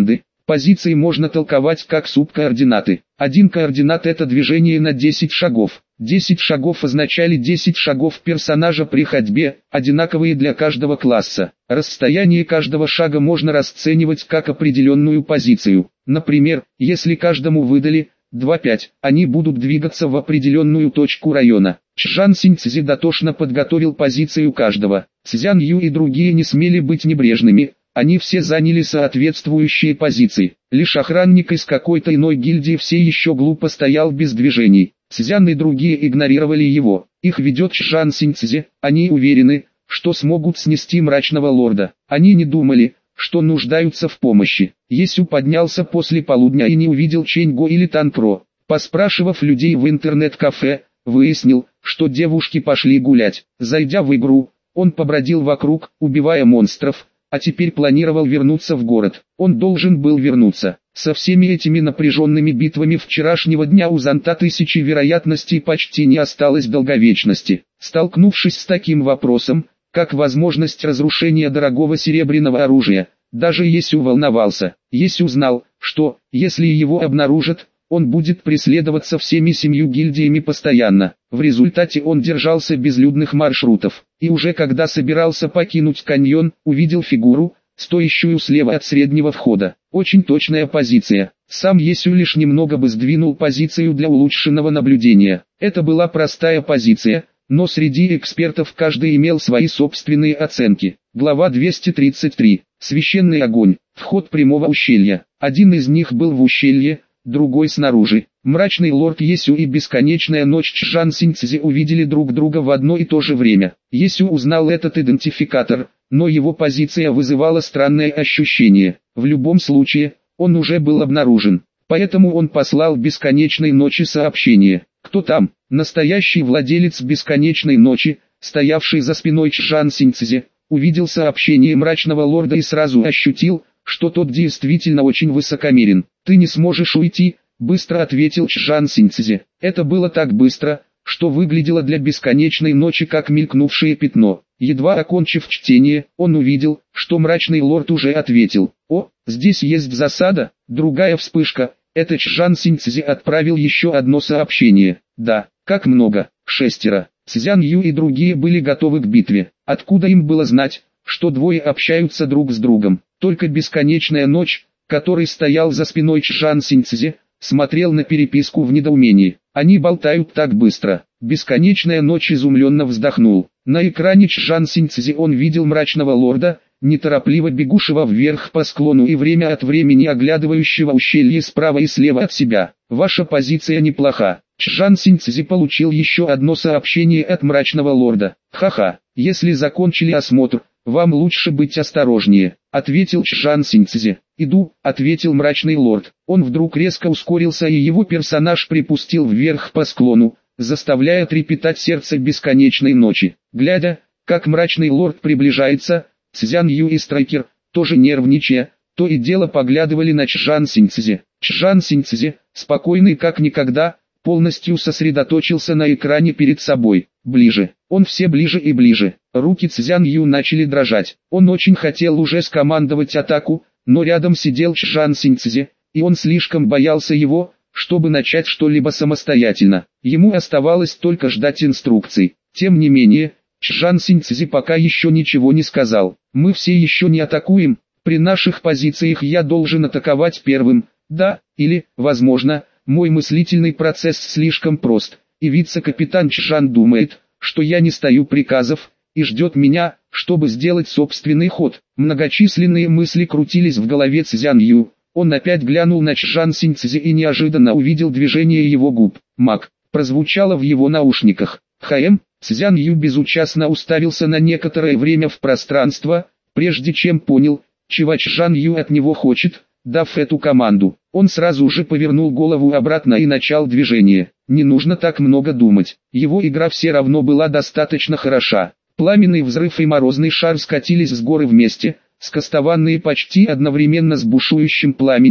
Позиции можно толковать как субкоординаты. Один координат — это движение на десять шагов. десять шагов означали десять шагов персонажа при ходьбе, одинаковые для каждого класса. Расстояние каждого шага можно расценивать как определенную позицию. Например, если каждому выдали два-пять, они будут двигаться в определенную точку района. Чжан Синьцзи дотошно подготовил позицию каждого. Цзян Ю и другие не смели быть небрежными, они все заняли соответствующие позиции. Лишь охранник из какой-то иной гильдии все еще глупо стоял без движений. Цзян и другие игнорировали его. Их ведет Чжан Синьцзи, они уверены, что смогут снести мрачного лорда. Они не думали, что нуждаются в помощи. Есю поднялся после полудня и не увидел Чэньго или Танпро. Поспрашивав людей в интернет-кафе, выяснил, что девушки пошли гулять. Зайдя в игру, он побродил вокруг, убивая монстров, а теперь планировал вернуться в город. Он должен был вернуться. Со всеми этими напряженными битвами вчерашнего дня у Зонта тысячи вероятностей почти не осталось долговечности. Столкнувшись с таким вопросом, как возможность разрушения дорогого серебряного оружия, даже Есю волновался. Есю знал, что, если его обнаружат, он будет преследоваться всеми семью гильдиями постоянно. В результате он держался безлюдных маршрутов, и уже когда собирался покинуть каньон, увидел фигуру, стоящую слева от среднего входа. Очень точная позиция. Сам Есю лишь немного бы сдвинул позицию для улучшенного наблюдения. Это была простая позиция, но среди экспертов каждый имел свои собственные оценки. Глава двести тридцать три. Священный огонь. Вход прямого ущелья. Один из них был в ущелье, другой снаружи. Мрачный лорд Есю и бесконечная ночь Чжан Синьцзи увидели друг друга в одно и то же время. Есю узнал этот идентификатор, но его позиция вызывала странное ощущение. В любом случае, он уже был обнаружен. Поэтому он послал бесконечной ночи сообщение. Кто там? Настоящий владелец бесконечной ночи, стоявший за спиной Чжан Синьцзи, увидел сообщение мрачного лорда и сразу ощутил, что тот действительно очень высокомерен. «Ты не сможешь уйти», — быстро ответил Чжан Синьцзи. Это было так быстро, что выглядело для бесконечной ночи как мелькнувшее пятно. Едва окончив чтение, он увидел, что мрачный лорд уже ответил. «О, здесь есть засада». Другая вспышка. Это Чжан Синьцзи отправил еще одно сообщение. «Да, как много, шестеро». Цзян Ю и другие были готовы к битве. Откуда им было знать, что двое общаются друг с другом? Только бесконечная ночь, который стоял за спиной Чжан Синьцзи, смотрел на переписку в недоумении. Они болтают так быстро. Бесконечная ночь изумленно вздохнул. На экране Чжан Синьцзи он видел мрачного лорда, неторопливо бегущего вверх по склону и время от времени оглядывающего ущелье справа и слева от себя. «Ваша позиция неплоха». Чжан Синьцзи получил еще одно сообщение от мрачного лорда. «Ха-ха, если закончили осмотр, вам лучше быть осторожнее», — ответил Чжан Синьцзи. «Иду», — ответил мрачный лорд. Он вдруг резко ускорился и его персонаж припустил вверх по склону, заставляя трепетать сердце бесконечной ночи. Глядя, как мрачный лорд приближается, Цзян Ю и Страйкер, тоже нервничая, то и дело поглядывали на Чжан Синьцзи. Чжан Синьцзи, спокойный как никогда, полностью сосредоточился на экране перед собой. Ближе. Он все ближе и ближе. Руки Цзян Ю начали дрожать. Он очень хотел уже скомандовать атаку, но рядом сидел Чжан Синьцзи, и он слишком боялся его, чтобы начать что-либо самостоятельно. Ему оставалось только ждать инструкций. Тем не менее, Чжан Синьцзи пока еще ничего не сказал. «Мы все еще не атакуем, при наших позициях я должен атаковать первым, да, или, возможно, мой мыслительный процесс слишком прост, и вице-капитан Чжан думает, что я не стою приказов, и ждет меня, чтобы сделать собственный ход». Многочисленные мысли крутились в голове Цзян Ю. Он опять глянул на Чжан Синьцзи и неожиданно увидел движение его губ. «Маг» прозвучало в его наушниках. «Хэм». Цзян Ю безучастно уставился на некоторое время в пространство, прежде чем понял, чего Чжан Ю от него хочет. Дав эту команду, он сразу же повернул голову обратно и начал движение. Не нужно так много думать. Его игра все равно была достаточно хороша. Пламенный взрыв и морозный шар скатились с горы вместе, скостованные почти одновременно с бушующим пламенем,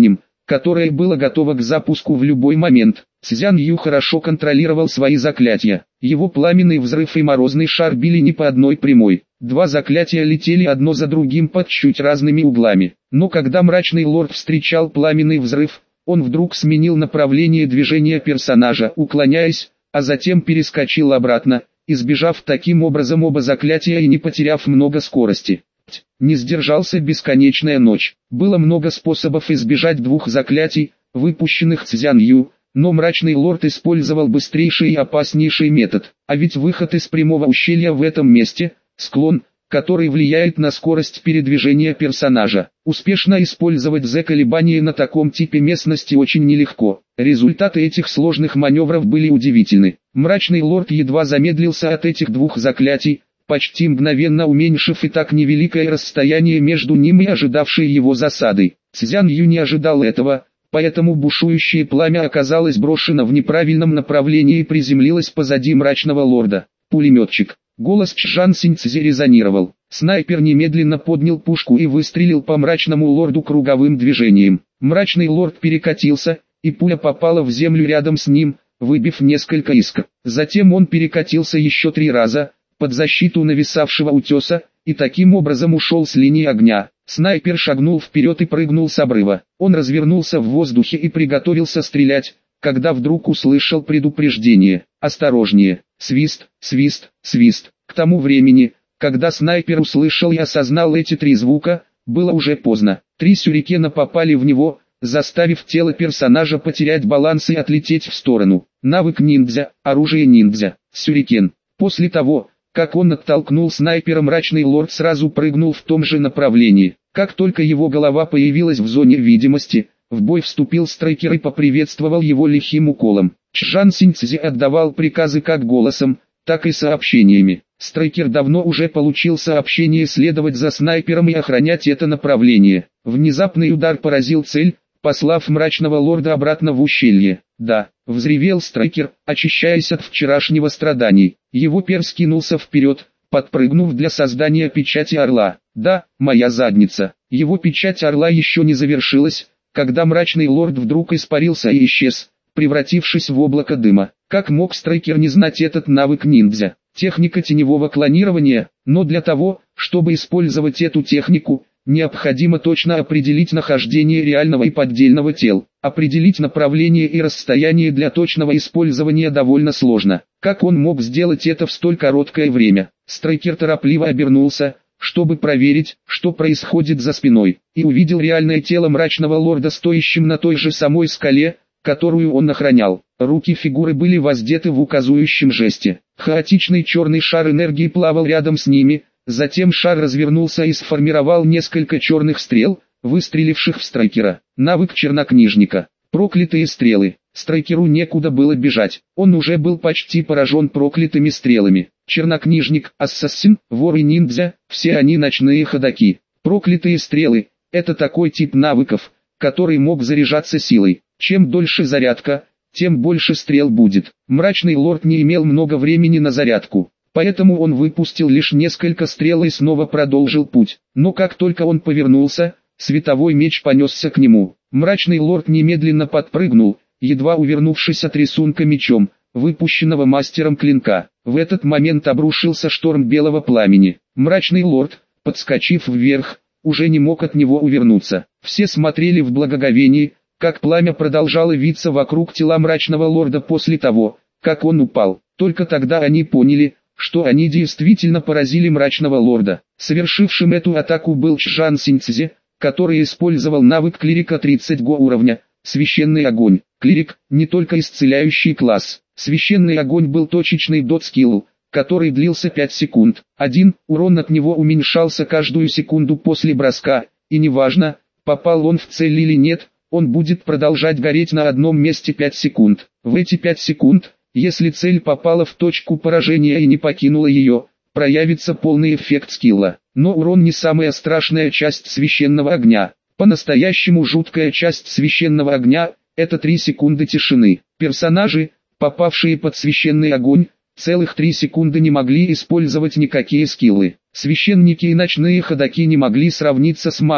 которое было готово к запуску в любой момент. Цзян Ю хорошо контролировал свои заклятия. Его пламенный взрыв и морозный шар били не по одной прямой. Два заклятия летели одно за другим под чуть разными углами. Но когда мрачный лорд встречал пламенный взрыв, он вдруг сменил направление движения персонажа, уклоняясь, а затем перескочил обратно, избежав таким образом оба заклятия и не потеряв много скорости. Не сдержался бесконечная ночь. Было много способов избежать двух заклятий, выпущенных Цзян Ю, но мрачный лорд использовал быстрейший и опаснейший метод. А ведь выход из прямого ущелья в этом месте – склон, который влияет на скорость передвижения персонажа. Успешно использовать Z-колебания на таком типе местности очень нелегко. Результаты этих сложных маневров были удивительны. Мрачный лорд едва замедлился от этих двух заклятий, почти мгновенно уменьшив и так невеликое расстояние между ним и ожидавшей его засадой. Цзян Ю не ожидал этого, поэтому бушующее пламя оказалось брошено в неправильном направлении и приземлилось позади мрачного лорда. Пулеметчик. Голос Чжан Синьцзи резонировал. Снайпер немедленно поднял пушку и выстрелил по мрачному лорду круговым движением. Мрачный лорд перекатился, и пуля попала в землю рядом с ним, выбив несколько искр. Затем он перекатился еще три раза, под защиту нависавшего утеса, и таким образом ушел с линии огня. Снайпер шагнул вперед и прыгнул с обрыва. Он развернулся в воздухе и приготовился стрелять, когда вдруг услышал предупреждение: «Осторожнее!» Свист, свист, свист. К тому времени, когда снайпер услышал и осознал эти три звука, было уже поздно. Три сюрикена попали в него, заставив тело персонажа потерять баланс и отлететь в сторону. Навык ниндзя, оружие ниндзя, сюрикен. После того, как он оттолкнул снайпера, мрачный лорд сразу прыгнул в том же направлении. Как только его голова появилась в зоне видимости, в бой вступил страйкер и поприветствовал его лихим уколом. Чжан Синьцзи отдавал приказы как голосом, так и сообщениями. Страйкер давно уже получил сообщение следовать за снайпером и охранять это направление. Внезапный удар поразил цель, послав мрачного лорда обратно в ущелье. «Да», — взревел страйкер, очищаясь от вчерашнего страданий. Его перс кинулся вперед, подпрыгнув для создания печати орла. «Да, моя задница». Его печать орла еще не завершилась, когда мрачный лорд вдруг испарился и исчез, превратившись в облако дыма. Как мог страйкер не знать этот навык ниндзя? Техника теневого клонирования, но для того, чтобы использовать эту технику, необходимо точно определить нахождение реального и поддельного тел. Определить направление и расстояние для точного использования довольно сложно. Как он мог сделать это в столь короткое время? Страйкер торопливо обернулся, чтобы проверить, что происходит за спиной, и увидел реальное тело мрачного лорда, стоящим на той же самой скале, которую он охранял. Руки фигуры были воздеты в указующем жесте. Хаотичный черный шар энергии плавал рядом с ними, затем шар развернулся и сформировал несколько черных стрел, выстреливших в страйкера. Навык чернокнижника. Проклятые стрелы. Страйкеру некуда было бежать, он уже был почти поражен проклятыми стрелами. Чернокнижник, ассасин, вор и ниндзя, все они ночные ходаки. Проклятые стрелы – это такой тип навыков, который мог заряжаться силой. Чем дольше зарядка, тем больше стрел будет. Мрачный лорд не имел много времени на зарядку, поэтому он выпустил лишь несколько стрел и снова продолжил путь. Но как только он повернулся, световой меч понесся к нему. Мрачный лорд немедленно подпрыгнул, едва увернувшись от рисунка мечом, выпущенного мастером клинка. В этот момент обрушился шторм белого пламени. Мрачный лорд, подскочив вверх, уже не мог от него увернуться. Все смотрели в благоговении, как пламя продолжало виться вокруг тела мрачного лорда после того, как он упал. Только тогда они поняли, что они действительно поразили мрачного лорда. Совершившим эту атаку был Чжан Синьцзи, который использовал навык клирика тридцать го уровня, священный огонь. Клирик – не только исцеляющий класс. Священный огонь был точечный дот-скилл, который длился пять секунд. Один, урон от него уменьшался каждую секунду после броска, и неважно, попал он в цель или нет, он будет продолжать гореть на одном месте пять секунд. В эти пять секунд, если цель попала в точку поражения и не покинула ее, проявится полный эффект скилла. Но урон не самая страшная часть священного огня. По-настоящему жуткая часть священного огня – это три секунды тишины. Персонажи, попавшие под священный огонь, целых три секунды не могли использовать никакие скиллы. Священники и ночные ходаки не могли сравниться с магами,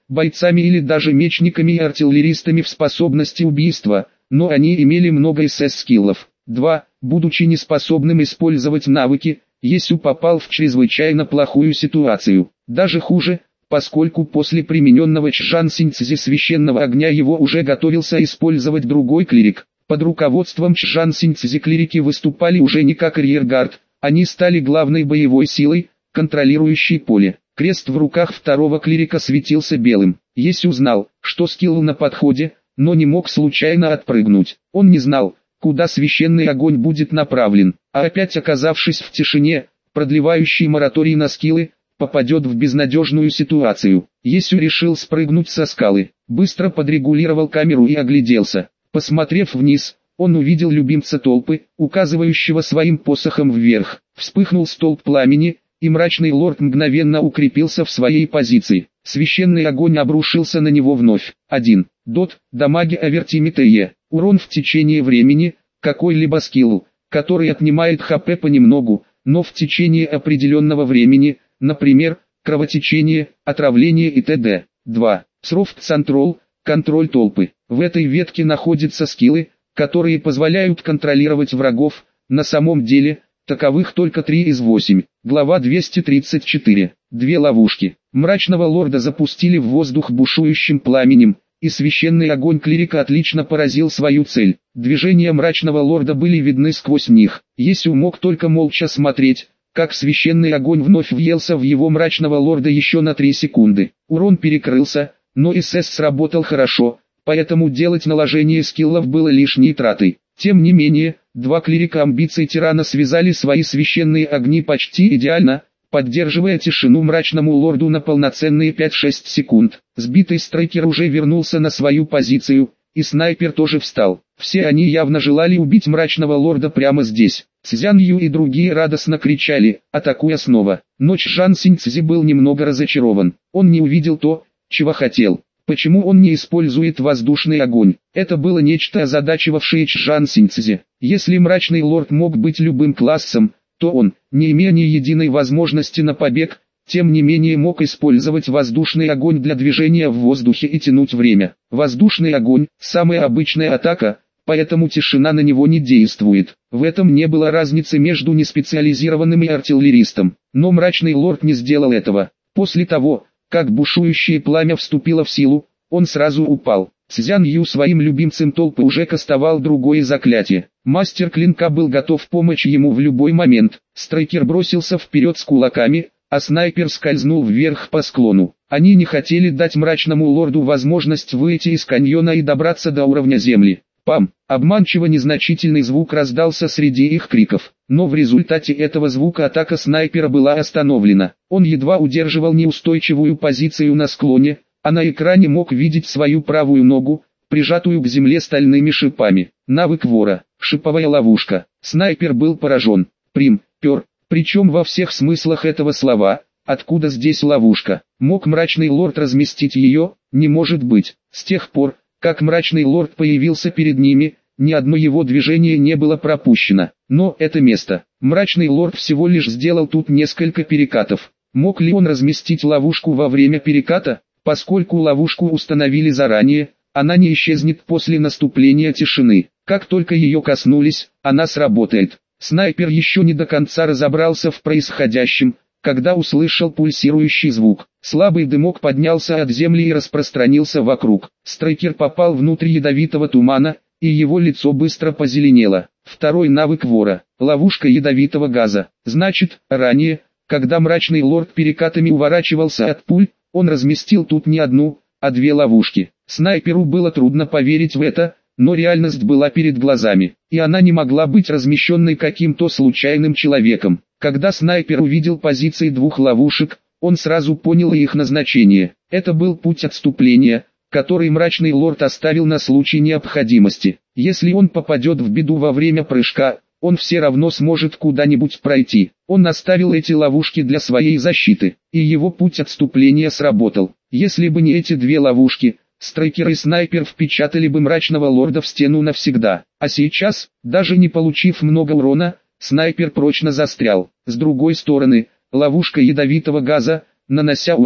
бойцами или даже мечниками и артиллеристами в способности убийства, но они имели много эс эс-скиллов. два. Будучи неспособным использовать навыки, Есю попал в чрезвычайно плохую ситуацию. Даже хуже, поскольку после примененного Чжан Синьцзи священного огня его уже готовился использовать другой клирик. Под руководством Чжан Синьцзи клирики выступали уже не как арьергард, они стали главной боевой силой, контролирующей поле. Крест в руках второго клирика светился белым. Есю знал, что скилл на подходе, но не мог случайно отпрыгнуть. Он не знал, куда священный огонь будет направлен, а опять оказавшись в тишине, продлевающий мораторий на скиллы, попадет в безнадежную ситуацию. Есю решил спрыгнуть со скалы, быстро подрегулировал камеру и огляделся. Посмотрев вниз, он увидел любимца толпы, указывающего своим посохом вверх. Вспыхнул столб пламени, и мрачный лорд мгновенно укрепился в своей позиции. Священный огонь обрушился на него вновь. один. Дот, дамаги Авертимитее. Урон в течение времени, какой-либо скиллу, который отнимает хп понемногу, но в течение определенного времени, например, кровотечение, отравление и т.д. два. Срофт Control, контроль толпы. В этой ветке находятся скиллы, которые позволяют контролировать врагов, на самом деле, таковых только три из восьми. Глава двести тридцать четыре. Две ловушки. Мрачного лорда запустили в воздух бушующим пламенем, и священный огонь клирика отлично поразил свою цель. Движения мрачного лорда были видны сквозь них. Есю мог только молча смотреть, как священный огонь вновь въелся в его мрачного лорда еще на три секунды. Урон перекрылся, но эс эс сработал хорошо, поэтому делать наложение скиллов было лишней тратой. Тем не менее, два клирика амбиций тирана связали свои священные огни почти идеально, поддерживая тишину мрачному лорду на полноценные пять-шесть секунд. Сбитый страйкер уже вернулся на свою позицию, и снайпер тоже встал. Все они явно желали убить мрачного лорда прямо здесь. Цзян Ю и другие радостно кричали, атакуя снова. Но Чжан Синьцзи был немного разочарован. Он не увидел то, чего хотел. Почему он не использует воздушный огонь? Это было нечто озадачивавшее Чжан Синьцзи. Если мрачный лорд мог быть любым классом, то он, не имея ни единой возможности на побег, тем не менее мог использовать воздушный огонь для движения в воздухе и тянуть время. Воздушный огонь – самая обычная атака, поэтому тишина на него не действует. В этом не было разницы между неспециализированным и артиллеристом. Но мрачный лорд не сделал этого. После того, как бушующее пламя вступило в силу, он сразу упал. Цзян Ю своим любимцем толпы уже кастовал другое заклятие. Мастер клинка был готов помочь ему в любой момент. Страйкер бросился вперед с кулаками, а снайпер скользнул вверх по склону. Они не хотели дать мрачному лорду возможность выйти из каньона и добраться до уровня земли. Пам! Обманчиво незначительный звук раздался среди их криков. Но в результате этого звука атака снайпера была остановлена. Он едва удерживал неустойчивую позицию на склоне, а на экране мог видеть свою правую ногу, прижатую к земле стальными шипами. Навык вора. Шиповая ловушка. Снайпер был поражен. Прим, пер. Причем во всех смыслах этого слова. Откуда здесь ловушка? Мог мрачный лорд разместить ее? Не может быть. С тех пор, как мрачный лорд появился перед ними, ни одно его движение не было пропущено. Но это место. Мрачный лорд всего лишь сделал тут несколько перекатов. Мог ли он разместить ловушку во время переката? Поскольку ловушку установили заранее, она не исчезнет после наступления тишины. Как только ее коснулись, она сработает. Снайпер еще не до конца разобрался в происходящем, когда услышал пульсирующий звук. Слабый дымок поднялся от земли и распространился вокруг. Страйкер попал внутрь ядовитого тумана, и его лицо быстро позеленело. Второй навык вора. Ловушка ядовитого газа. Значит, ранее, когда мрачный лорд перекатами уворачивался от пуль, он разместил тут не одну, а две ловушки. Снайперу было трудно поверить в это, но реальность была перед глазами, и она не могла быть размещенной каким-то случайным человеком. Когда снайпер увидел позиции двух ловушек, он сразу понял их назначение. Это был путь отступления, который мрачный лорд оставил на случай необходимости. Если он попадет в беду во время прыжка, он все равно сможет куда-нибудь пройти. Он оставил эти ловушки для своей защиты, и его путь отступления сработал. Если бы не эти две ловушки, страйкер и снайпер впечатали бы мрачного лорда в стену навсегда. А сейчас, даже не получив много урона, снайпер прочно застрял. С другой стороны, ловушка ядовитого газа, нанося урон,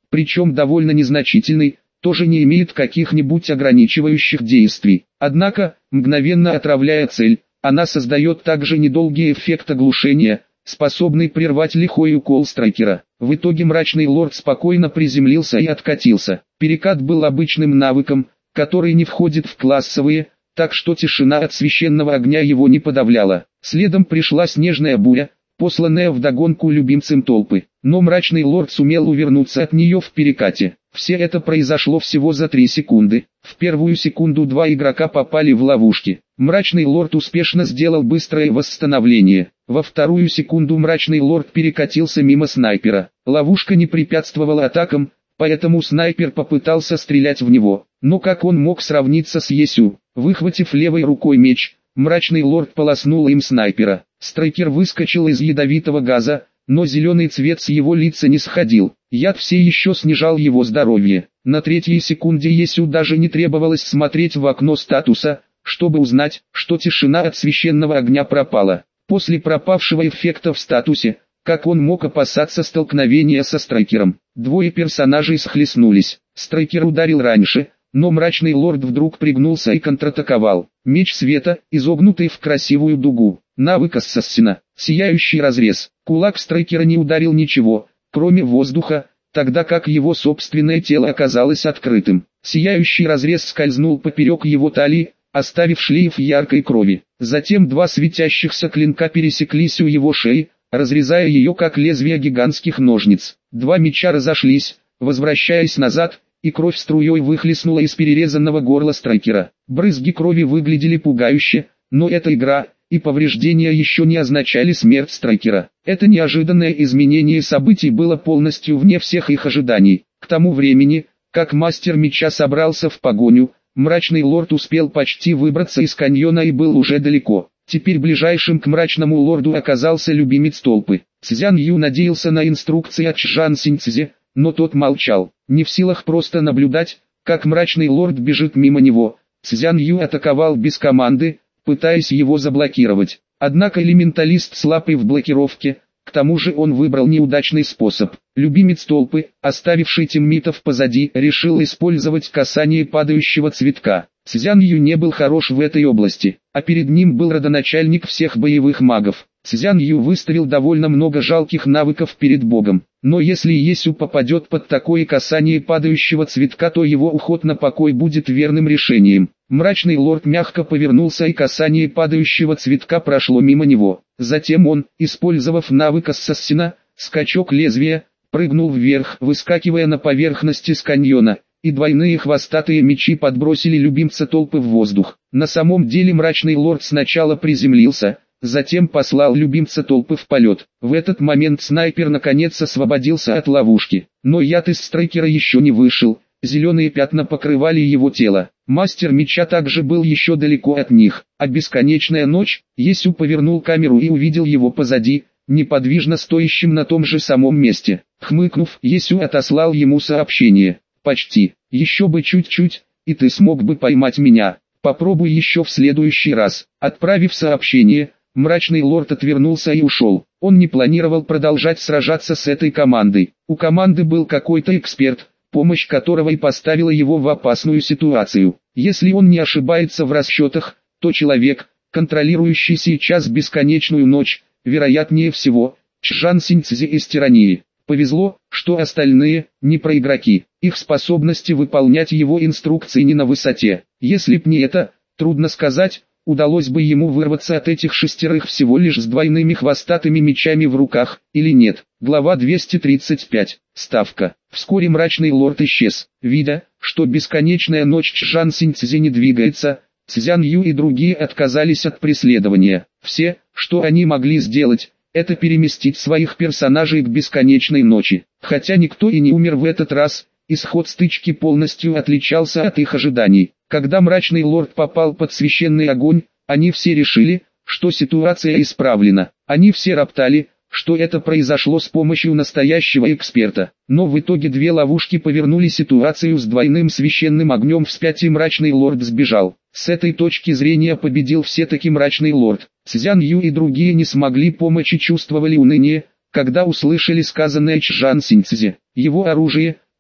причем довольно незначительный, тоже не имеет каких-нибудь ограничивающих действий. Однако, мгновенно отравляя цель, она создает также недолгий эффект оглушения, способный прервать лихой укол страйкера. В итоге мрачный лорд спокойно приземлился и откатился. Перекат был обычным навыком, который не входит в классовые, так что тишина от священного огня его не подавляла. Следом пришла снежная буря, посланная вдогонку любимцем толпы, но мрачный лорд сумел увернуться от нее в перекате. Все это произошло всего за три секунды. В первую секунду два игрока попали в ловушки. Мрачный лорд успешно сделал быстрое восстановление. Во вторую секунду мрачный лорд перекатился мимо снайпера. Ловушка не препятствовала атакам, поэтому снайпер попытался стрелять в него. Но как он мог сравниться с Есю? Выхватив левой рукой меч, мрачный лорд полоснул им снайпера. Страйкер выскочил из ядовитого газа, но зеленый цвет с его лица не сходил. Яд все еще снижал его здоровье. На третьей секунде Есю даже не требовалось смотреть в окно статуса, чтобы узнать, что тишина от священного огня пропала. После пропавшего эффекта в статусе, как он мог опасаться столкновения со страйкером? Двое персонажей схлестнулись. Страйкер ударил раньше, но мрачный лорд вдруг пригнулся и контратаковал. Меч света, изогнутый в красивую дугу. Навык ассасина. Сияющий разрез. Кулак страйкера не ударил ничего, кроме воздуха, тогда как его собственное тело оказалось открытым. Сияющий разрез скользнул поперек его талии, оставив шлейф яркой крови. Затем два светящихся клинка пересеклись у его шеи, разрезая ее как лезвия гигантских ножниц. Два меча разошлись, возвращаясь назад, и кровь струей выхлестнула из перерезанного горла страйкера. Брызги крови выглядели пугающе, но эта игра и повреждения еще не означали смерть страйкера. Это неожиданное изменение событий было полностью вне всех их ожиданий. К тому времени, как мастер меча собрался в погоню, мрачный лорд успел почти выбраться из каньона и был уже далеко. Теперь ближайшим к мрачному лорду оказался любимец толпы. Цзян Ю надеялся на инструкции от Чжан Синьцзи, но тот молчал. Не в силах просто наблюдать, как мрачный лорд бежит мимо него, Цзян Ю атаковал без команды, пытаясь его заблокировать. Однако элементалист слабый в блокировке, к тому же он выбрал неудачный способ. Любимец толпы, оставивший тиммитов позади, решил использовать касание падающего цветка. Цзян Ю не был хорош в этой области, а перед ним был родоначальник всех боевых магов. Цзян Ю выставил довольно много жалких навыков перед богом, но если Есю попадет под такое касание падающего цветка, то его уход на покой будет верным решением. Мрачный лорд мягко повернулся, и касание падающего цветка прошло мимо него. Затем он, использовав навык ассасина, скачок лезвия, прыгнул вверх, выскакивая на поверхность из каньона, и двойные хвостатые мечи подбросили любимца толпы в воздух. На самом деле мрачный лорд сначала приземлился, затем послал любимца толпы в полет. В этот момент снайпер наконец освободился от ловушки, но яд из страйкера еще не вышел, зеленые пятна покрывали его тело. Мастер меча также был еще далеко от них, а бесконечная ночь, Есю повернул камеру и увидел его позади, неподвижно стоящим на том же самом месте. Хмыкнув, Есю отослал ему сообщение. «Почти, еще бы чуть-чуть, и ты смог бы поймать меня. Попробуй еще в следующий раз». Отправив сообщение, мрачный лорд отвернулся и ушел. Он не планировал продолжать сражаться с этой командой. У команды был какой-то эксперт, помощь которого и поставила его в опасную ситуацию. Если он не ошибается в расчетах, то человек, контролирующий сейчас бесконечную ночь, вероятнее всего, Чжан Синьцзи из Тирании. Повезло, что остальные, не проигроки, их способности выполнять его инструкции не на высоте. Если б не это, трудно сказать, удалось бы ему вырваться от этих шестерых всего лишь с двойными хвостатыми мечами в руках, или нет. Глава двести тридцать пять. Ставка. Вскоре мрачный лорд исчез. Видя, что бесконечная ночь Чжан Синьцзи не двигается, Цзян Ю и другие отказались от преследования. Все, что они могли сделать, это переместить своих персонажей к бесконечной ночи. Хотя никто и не умер в этот раз, исход стычки полностью отличался от их ожиданий. Когда мрачный лорд попал под священный огонь, они все решили, что ситуация исправлена. Они все роптали, что это произошло с помощью настоящего эксперта. Но в итоге две ловушки повернули ситуацию с двойным священным огнем вспять, и мрачный лорд сбежал. С этой точки зрения победил все-таки мрачный лорд. Цзян Ю и другие не смогли помочь и чувствовали уныние, когда услышали сказанное Чжан Синьцзи. Его оружие,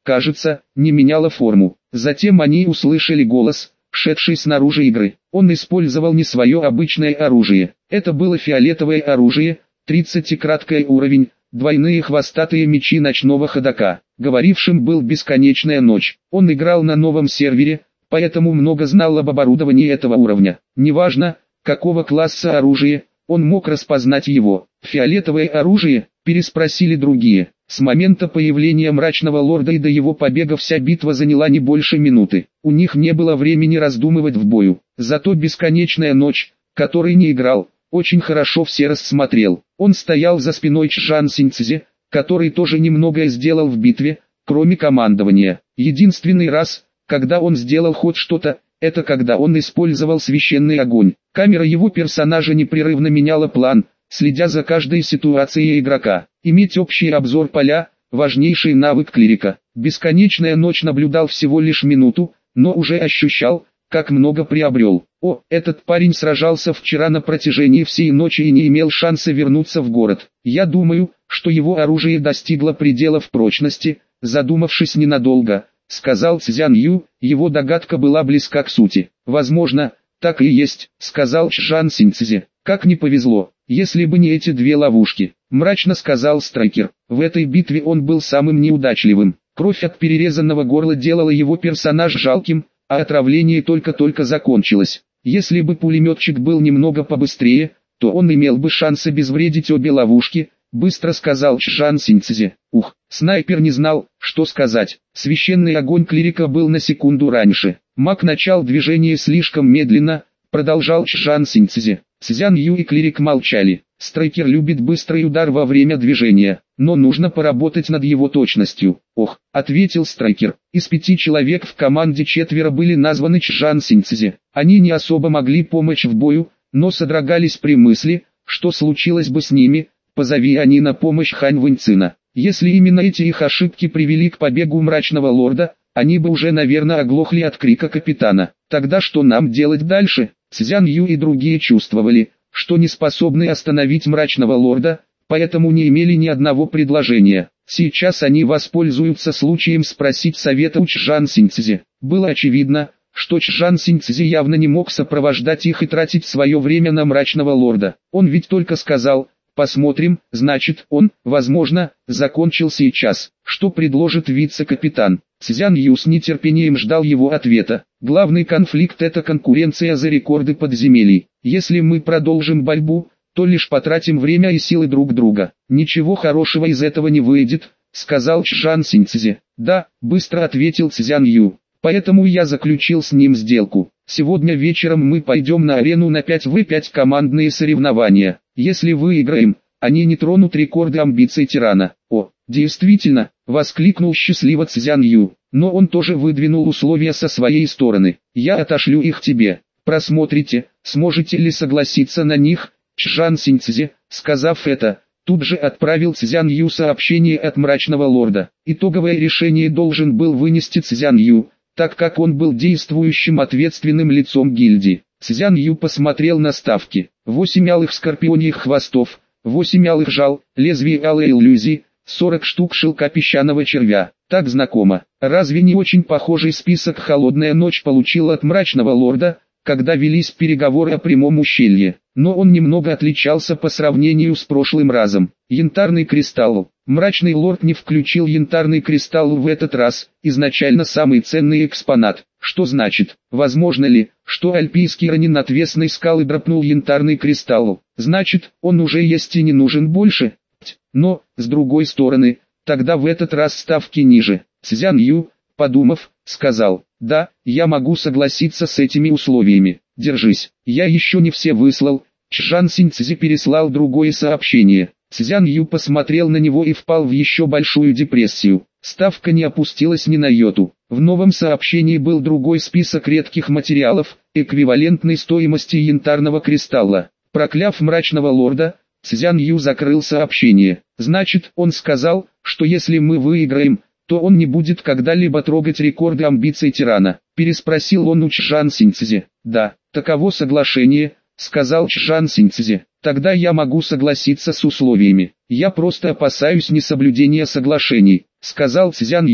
кажется, не меняла форму. Затем они услышали голос, шедший снаружи игры. Он использовал не свое обычное оружие. Это было фиолетовое оружие, тридцатикраткий уровень, двойные хвостатые мечи ночного ходока. Говорившим был Бесконечная Ночь. Он играл на новом сервере, поэтому много знал об оборудовании этого уровня. Неважно, какого класса оружие, он мог распознать его. «Фиолетовое оружие?» – переспросили другие. С момента появления Мрачного Лорда и до его побега вся битва заняла не больше минуты. У них не было времени раздумывать в бою. Зато Бесконечная Ночь, который не играл, очень хорошо все рассмотрел. Он стоял за спиной Чжан Синьцзи, который тоже немногое сделал в битве, кроме командования. Единственный раз, когда он сделал хоть что-то, это когда он использовал священный огонь. Камера его персонажа непрерывно меняла план, следя за каждой ситуацией игрока. Иметь общий обзор поля – важнейший навык клирика. Бесконечная Ночь наблюдал всего лишь минуту, но уже ощущал, как много приобрел. О, этот парень сражался вчера на протяжении всей ночи и не имел шанса вернуться в город. Я думаю, что его оружие достигло пределов прочности, задумавшись ненадолго, сказал Цзян Ю, его догадка была близка к сути. Возможно, так и есть, сказал Чжан Синьцзи. Как не повезло, если бы не эти две ловушки, мрачно сказал Страйкер. В этой битве он был самым неудачливым. Кровь от перерезанного горла делала его персонаж жалким, а отравление только-только закончилось. Если бы пулеметчик был немного побыстрее, то он имел бы шанс обезвредить обе ловушки, быстро сказал Чжан Синьцзи. Ух, снайпер не знал, что сказать. Священный огонь клирика был на секунду раньше. Маг начал движение слишком медленно, продолжал Чжан Синьцзи. Цзян Ю и клирик молчали. Страйкер любит быстрый удар во время движения, но нужно поработать над его точностью. Ох, ответил Страйкер. Из пяти человек в команде четверо были названы Чжан Синьцзи. Они не особо могли помочь в бою, но содрогались при мысли, что случилось бы с ними, позови они на помощь Хань Вэньцина. Если именно эти их ошибки привели к побегу Мрачного Лорда, они бы уже, наверное, оглохли от крика капитана. Тогда что нам делать дальше? Цзян Ю и другие чувствовали, что не способны остановить Мрачного Лорда, поэтому не имели ни одного предложения. Сейчас они воспользуются случаем спросить совета у Чжан Синьцзи. Было очевидно, что Чжан Синьцзи явно не мог сопровождать их и тратить свое время на Мрачного Лорда. Он ведь только сказал: «Посмотрим», значит он, возможно, закончил сейчас. Что предложит вице-капитан? Цзян Ю с нетерпением ждал его ответа. Главный конфликт – это конкуренция за рекорды подземелий. Если мы продолжим борьбу, то лишь потратим время и силы друг друга. Ничего хорошего из этого не выйдет, сказал Чжан Синьцзи. Да, быстро ответил Цзян Ю. Поэтому я заключил с ним сделку. Сегодня вечером мы пойдем на арену на пять на пять командные соревнования. Если выиграем, они не тронут рекорды амбиций тирана. О, действительно, воскликнул счастливо Цзян Ю. Но он тоже выдвинул условия со своей стороны. Я отошлю их тебе. Просмотрите, сможете ли согласиться на них. Чжан Синьцзи, сказав это, тут же отправил Цзян Ю сообщение от Мрачного Лорда. Итоговое решение должен был вынести Цзян Ю, так как он был действующим ответственным лицом гильдии. Цзян Ю посмотрел на ставки. восемь алых скорпионьих хвостов, восемь алых жал, лезвие алой иллюзии, сорок штук шелка песчаного червя. Так знакомо. Разве не очень похожий список «Холодная ночь» получил от Мрачного Лорда, когда велись переговоры о Прямом ущелье? Но он немного отличался по сравнению с прошлым разом. Янтарный кристалл. Мрачный Лорд не включил янтарный кристалл в этот раз, изначально самый ценный экспонат. Что значит, возможно ли, что альпийский ранин отвесной скалы дропнул янтарный кристалл? Значит, он уже есть и не нужен больше. Но, с другой стороны, тогда в этот раз ставки ниже. Цзян Ю, подумав, сказал: да, я могу согласиться с этими условиями. Держись, я еще не все выслал. Чжан Синьцзи переслал другое сообщение. Цзян Ю посмотрел на него и впал в еще большую депрессию. Ставка не опустилась ни на йоту. В новом сообщении был другой список редких материалов, эквивалентной стоимости янтарного кристалла. Прокляв Мрачного Лорда, Цзян Ю закрыл сообщение. Значит, он сказал, что если мы выиграем, то он не будет когда-либо трогать рекорды амбиций тирана. Переспросил он у Чжан Синьцзи. Да, таково соглашение, сказал Чжан Синьцзи. Тогда я могу согласиться с условиями. Я просто опасаюсь несоблюдения соглашений, сказал Цзян Ю.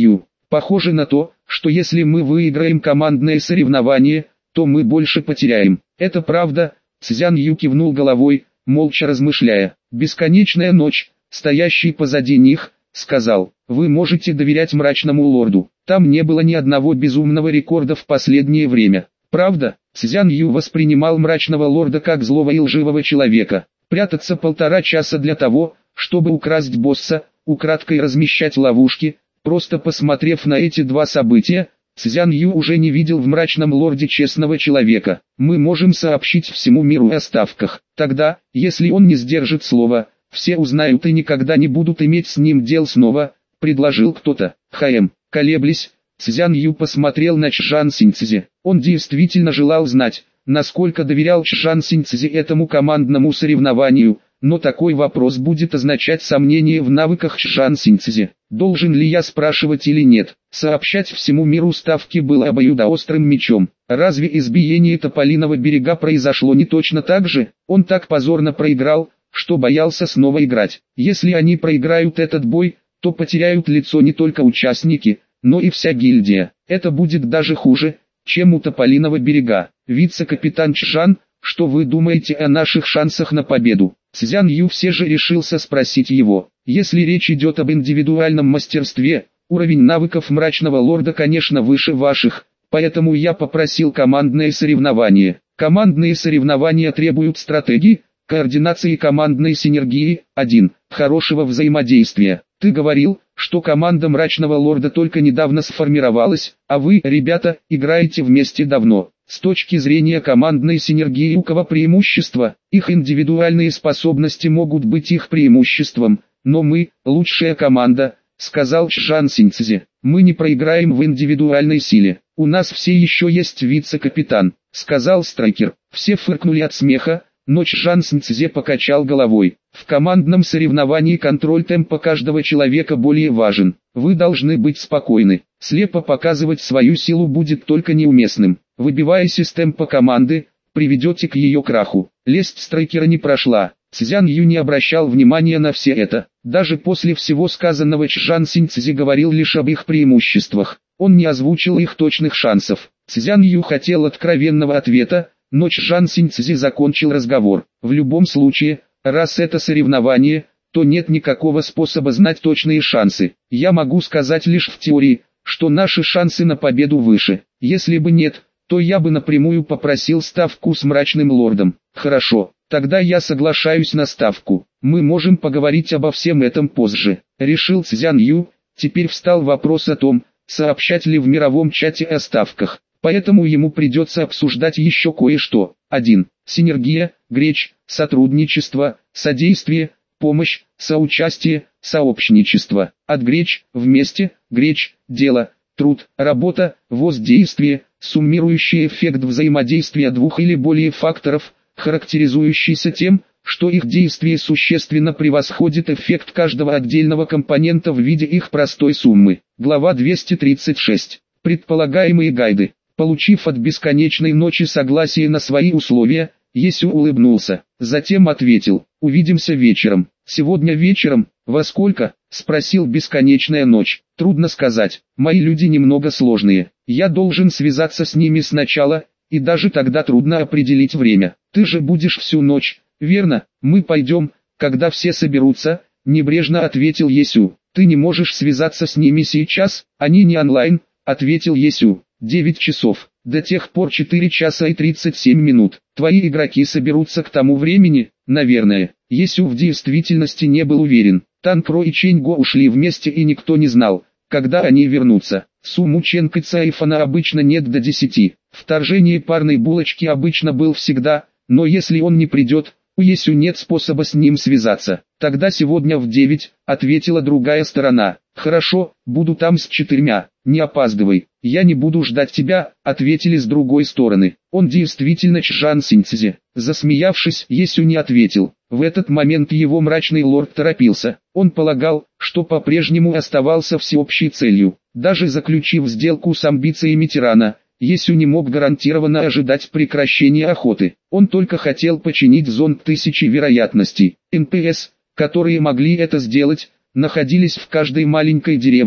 Похоже на то, что если мы выиграем командное соревнование, то мы больше потеряем. Это правда, Цзян Ю кивнул головой, молча размышляя. Бесконечная ночь, стоящий позади них, сказал: вы можете доверять мрачному лорду. Там не было ни одного безумного рекорда в последнее время. Правда, Цзян Ю воспринимал мрачного лорда как злого и лживого человека. Прятаться полтора часа для того, чтобы украсть босса, украдкой размещать ловушки. Просто посмотрев на эти два события, Цзян Ю уже не видел в мрачном лорде честного человека. Мы можем сообщить всему миру о ставках. Тогда, если он не сдержит слова, все узнают и никогда не будут иметь с ним дел снова, предложил кто-то. Хэм, колеблясь, Цзян Ю посмотрел на Чжан Синьцзи. Он действительно желал знать, насколько доверял Чжан Синьцзи этому командному соревнованию, но такой вопрос будет означать сомнение в навыках Чжан Синьцзи. Должен ли я спрашивать или нет? Сообщать всему миру ставки было обоюдоострым мечом. Разве избиение Тополиного берега произошло не точно так же? Он так позорно проиграл, что боялся снова играть. Если они проиграют этот бой, то потеряют лицо не только участники, но и вся гильдия. Это будет даже хуже, чем у Тополиного берега. Вице-капитан Чжан, что вы думаете о наших шансах на победу? Цзян Ю все же решился спросить его. Если речь идет об индивидуальном мастерстве, уровень навыков мрачного лорда конечно выше ваших, поэтому я попросил командное соревнование. Командные соревнования требуют стратегии, координации и командной синергии. один. Хорошего взаимодействия. Ты говорил, что команда мрачного лорда только недавно сформировалась, а вы, ребята, играете вместе давно. С точки зрения командной синергии у кого преимущество, их индивидуальные способности могут быть их преимуществом, но мы, лучшая команда, сказал Чжан Синьцзи. Мы не проиграем в индивидуальной силе. У нас все еще есть вице-капитан, сказал Страйкер. Все фыркнули от смеха, но Чжан Синьцзи покачал головой. В командном соревновании контроль темпа каждого человека более важен. Вы должны быть спокойны. Слепо показывать свою силу будет только неуместным. Выбиваясь из темпа команды, приведете к ее краху. Лесть Страйкера не прошла. Цзян Ю не обращал внимания на все это. Даже после всего сказанного Чжан Синьцзи говорил лишь об их преимуществах. Он не озвучил их точных шансов. Цзян Ю хотел откровенного ответа, но Чжан Синьцзи закончил разговор. В любом случае, раз это соревнование, то нет никакого способа знать точные шансы. Я могу сказать лишь в теории, что наши шансы на победу выше. Если бы нет, то я бы напрямую попросил ставку с мрачным лордом. Хорошо, тогда я соглашаюсь на ставку. Мы можем поговорить обо всем этом позже. Решил Цзян Ю. Теперь встал вопрос о том, сообщать ли в мировом чате о ставках. Поэтому ему придется обсуждать еще кое-что. один. Синергия, греч, сотрудничество, содействие, помощь, соучастие, сообщничество. От греч, вместе, греч, дело, труд, работа, воздействие, суммирующий эффект взаимодействия двух или более факторов, характеризующийся тем, что их действие существенно превосходит эффект каждого отдельного компонента в виде их простой суммы. Глава двести тридцать шесть. Предполагаемые гайды. Получив от бесконечной ночи согласие на свои условия, Есю улыбнулся. Затем ответил: увидимся вечером. Сегодня вечером? Во сколько? Спросил бесконечная ночь. Трудно сказать. Мои люди немного сложные. Я должен связаться с ними сначала, и даже тогда трудно определить время. Ты же будешь всю ночь, верно? Мы пойдем, когда все соберутся, небрежно ответил Есю. Ты не можешь связаться с ними сейчас, они не онлайн, ответил Есю. девять часов. До тех пор четыре часа и тридцать семь минут. Твои игроки соберутся к тому времени, наверное. Есю в действительности не был уверен. Тан Про и Чэнь Го ушли вместе и никто не знал, когда они вернутся. Сумму Чэнь Кэцаифана обычно нет до десяти. Вторжение парной булочки обычно был всегда, но если он не придет, у Есю нет способа с ним связаться. Тогда сегодня в девять, ответила другая сторона. Хорошо, буду там с четырьмя, не опаздывай. Я не буду ждать тебя, ответили с другой стороны. Он действительно Чжан Синьцзи. Засмеявшись, Есю не ответил. В этот момент его мрачный лорд торопился. Он полагал, что по-прежнему оставался всеобщей целью. Даже заключив сделку с амбициями тирана, Есю не мог гарантированно ожидать прекращения охоты. Он только хотел починить зонд тысячи вероятностей. эн пэ эс, которые могли это сделать, находились в каждой маленькой деревне,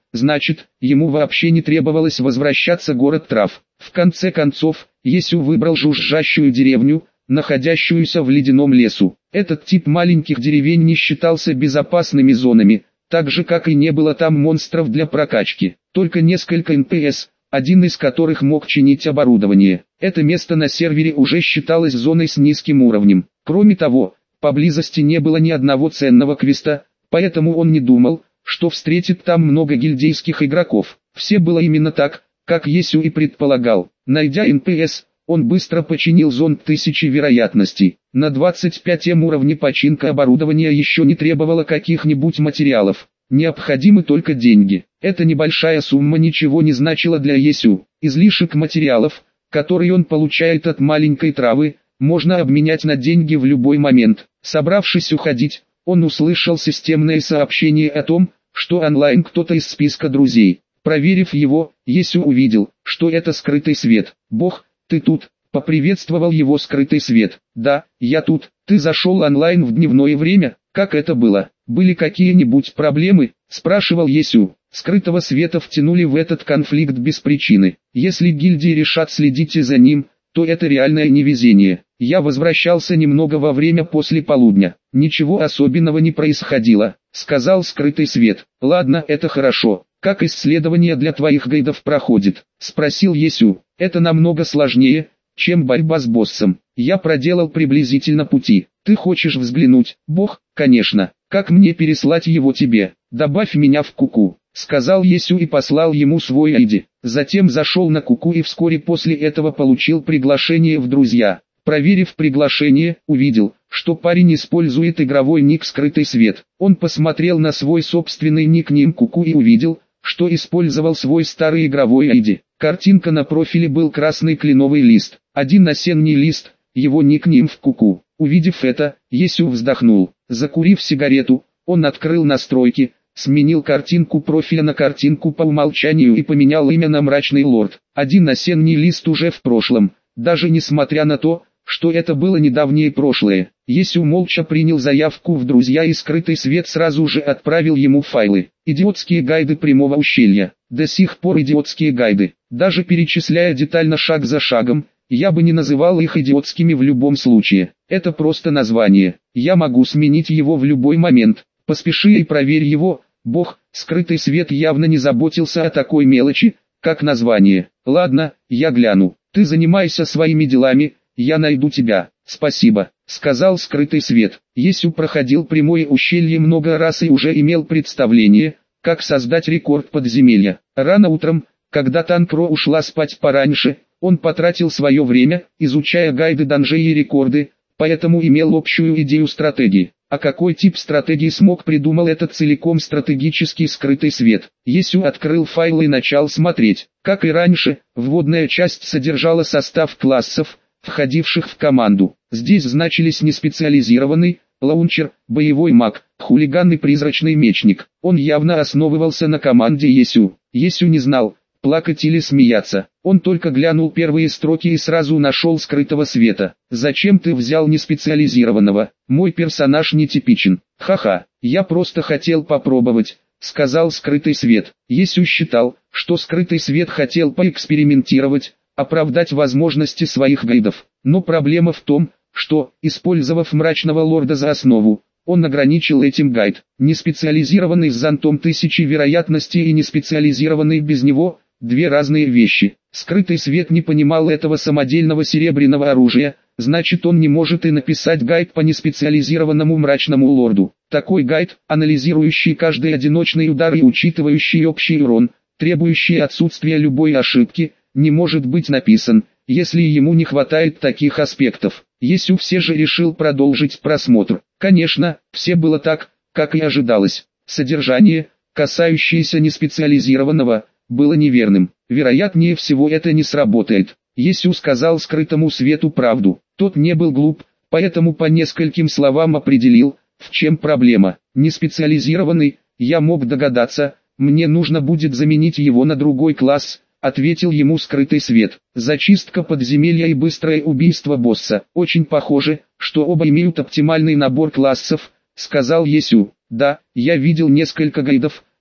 значит, ему вообще не требовалось возвращаться в город трав. В конце концов, Есю выбрал жужжащую деревню, находящуюся в ледяном лесу. Этот тип маленьких деревень не считался безопасными зонами, так же как и не было там монстров для прокачки, только несколько эн пи эс, один из которых мог чинить оборудование. Это место на сервере уже считалось зоной с низким уровнем. Кроме того, поблизости не было ни одного ценного квеста, поэтому он не думал, что встретит там много гильдейских игроков. Все было именно так, как Есю и предполагал. Найдя эн пи эс, он быстро починил зонд тысячи вероятностей. На двадцать пятом уровне починка оборудования еще не требовала каких-нибудь материалов. Необходимы только деньги. Эта небольшая сумма ничего не значила для Есю. Излишек материалов, который он получает от маленькой травы, можно обменять на деньги в любой момент. Собравшись уходить, он услышал системное сообщение о том, что онлайн кто-то из списка друзей. Проверив его, Есю увидел, что это скрытый свет. «Бог, ты тут?» — поприветствовал его скрытый свет. «Да, я тут. Ты зашел онлайн в дневное время? Как это было? Были какие-нибудь проблемы?» — спрашивал Есю. Скрытого света втянули в этот конфликт без причины. Если гильдии решат следить и за ним, то это реальное невезение. Я возвращался немного во время после полудня. Ничего особенного не происходило, сказал скрытый свет. Ладно, это хорошо. Как исследование для твоих гайдов проходит? Спросил Есю. Это намного сложнее, чем борьба с боссом. Я проделал приблизительно пути. Ты хочешь взглянуть? Бог, конечно. Как мне переслать его тебе? Добавь меня в Куку. Сказал Есю и послал ему свой ай ди. Затем зашел на Куку и вскоре после этого получил приглашение в друзья. Проверив приглашение, увидел, что парень использует игровой ник «Скрытый свет». Он посмотрел на свой собственный никнейм Куку и увидел, что использовал свой старый игровой ай ди. Картинка на профиле был красный кленовый лист, один осенний лист, его никнейм в Куку. Увидев это, Есю вздохнул. Закурив сигарету, он открыл настройки, сменил картинку профиля на картинку по умолчанию и поменял имя на Мрачный Лорд. Один осенний лист уже в прошлом, даже несмотря на то, что это было недавнее прошлое. Есю молча принял заявку в друзья и скрытый свет сразу же отправил ему файлы. Идиотские гайды Прямого ущелья. До сих пор идиотские гайды. Даже перечисляя детально шаг за шагом, я бы не называл их идиотскими в любом случае. Это просто название. Я могу сменить его в любой момент. Поспеши и проверь его. Бог, скрытый свет явно не заботился о такой мелочи, как название. Ладно, я гляну. Ты занимайся своими делами. Я найду тебя. Спасибо, сказал скрытый свет. Есю проходил Прямое ущелье много раз и уже имел представление, как создать рекорд подземелья. Рано утром, когда Танкро ушла спать пораньше, он потратил свое время, изучая гайды данжей и рекорды, поэтому имел общую идею стратегии. А какой тип стратегии смог придумал этот целиком стратегический скрытый свет? Есю открыл файл и начал смотреть. Как и раньше, вводная часть содержала состав классов, входивших в команду. Здесь значились неспециализированный, лаунчер, боевой маг, хулиган и призрачный мечник. Он явно основывался на команде Есю. Есю не знал, плакать или смеяться. Он только глянул первые строки и сразу нашел скрытого света. «Зачем ты взял неспециализированного? Мой персонаж нетипичен». «Ха-ха, я просто хотел попробовать», — сказал скрытый свет. Есю считал, что скрытый свет хотел поэкспериментировать, оправдать возможности своих гайдов. Но проблема в том, что, использовав Мрачного Лорда за основу, он ограничил этим гайд. Неспециализированный с зонтом тысячи вероятностей и неспециализированный без него – две разные вещи. Скрытый свет не понимал этого самодельного серебряного оружия, значит он не может и написать гайд по неспециализированному Мрачному Лорду. Такой гайд, анализирующий каждый одиночный удар и учитывающий общий урон, требующий отсутствия любой ошибки, не может быть написан, если ему не хватает таких аспектов. Есю все же решил продолжить просмотр. Конечно, все было так, как и ожидалось. Содержание, касающееся неспециализированного, было неверным. Вероятнее всего это не сработает. Есю сказал скрытому свету правду. Тот не был глуп, поэтому по нескольким словам определил, в чем проблема. Неспециализированный, я мог догадаться, мне нужно будет заменить его на другой класс, ответил ему скрытый свет. Зачистка подземелья и быстрое убийство босса. Очень похоже, что оба имеют оптимальный набор классов, сказал Есю. Да, я видел несколько гайдов,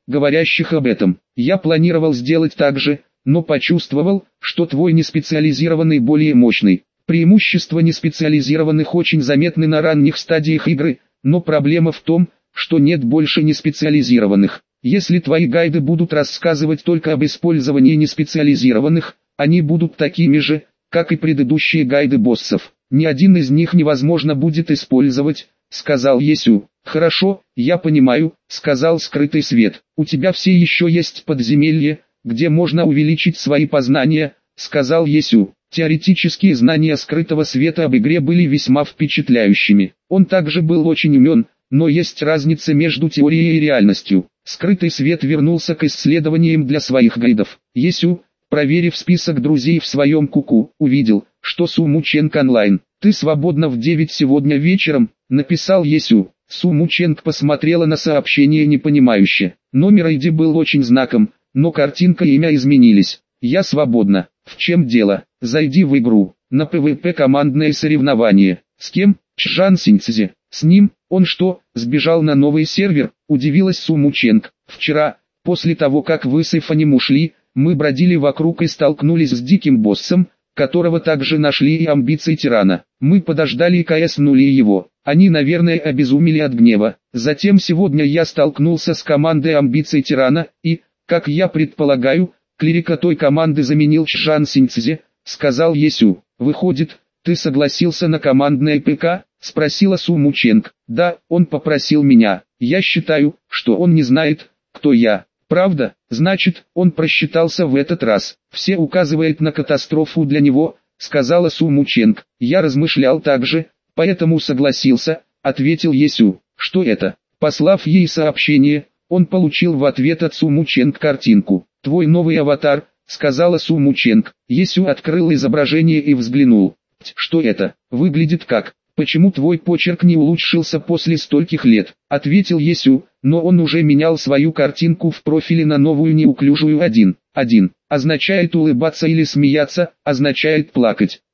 говорящих об этом. Я планировал сделать так же, но почувствовал, что твой неспециализированный более мощный. Преимущества неспециализированных очень заметны на ранних стадиях игры, но проблема в том, что нет больше неспециализированных. Если твои гайды будут рассказывать только об использовании неспециализированных, они будут такими же, как и предыдущие гайды боссов. Ни один из них невозможно будет использовать, сказал Есю. Хорошо, я понимаю, сказал скрытый свет. У тебя все еще есть подземелье, где можно увеличить свои познания, сказал Есю. Теоретические знания скрытого света об игре были весьма впечатляющими. Он также был очень умен, но есть разница между теорией и реальностью. Скрытый свет вернулся к исследованиям для своих гайдов. Есю, проверив список друзей в своем куку, увидел, что Суму Ченг онлайн. «Ты свободна в девять сегодня вечером», — написал Есю. Суму Ченг посмотрела на сообщение непонимающе. Номер ай ди был очень знаком, но картинка и имя изменились. «Я свободна. В чем дело? Зайди в игру. На ПВП командное соревнование. С кем? Чжан Синьцзи. С ним? Он что, сбежал на новый сервер?» — удивилась Суму Ченг. «Вчера, после того как вы с Эфанем ушли, мы бродили вокруг и столкнулись с диким боссом, которого также нашли и амбиции тирана. Мы подождали и кснули его. Они, наверное, обезумели от гнева. Затем сегодня я столкнулся с командой амбиций тирана и, как я предполагаю, клирика той команды заменил Чжан Синьцзи», — сказал Есю. «Выходит, ты согласился на командное ПК?» — спросила Суму Ченг. «Да, он попросил меня. Я считаю, что он не знает, кто я». «Правда? Значит, он просчитался в этот раз. Все указывает на катастрофу для него», — сказала Суму Ченг. «Я размышлял так же, поэтому согласился», — ответил Есю. «Что это?» Послав ей сообщение, он получил в ответ от Суму Ченг картинку. «Твой новый аватар», — сказала Суму Ченг. Есю открыл изображение и взглянул. «Что это? Выглядит как? Почему твой почерк не улучшился после стольких лет?» — ответил Есю, но он уже менял свою картинку в профиле на новую неуклюжую один. один. Означает улыбаться или смеяться, означает плакать.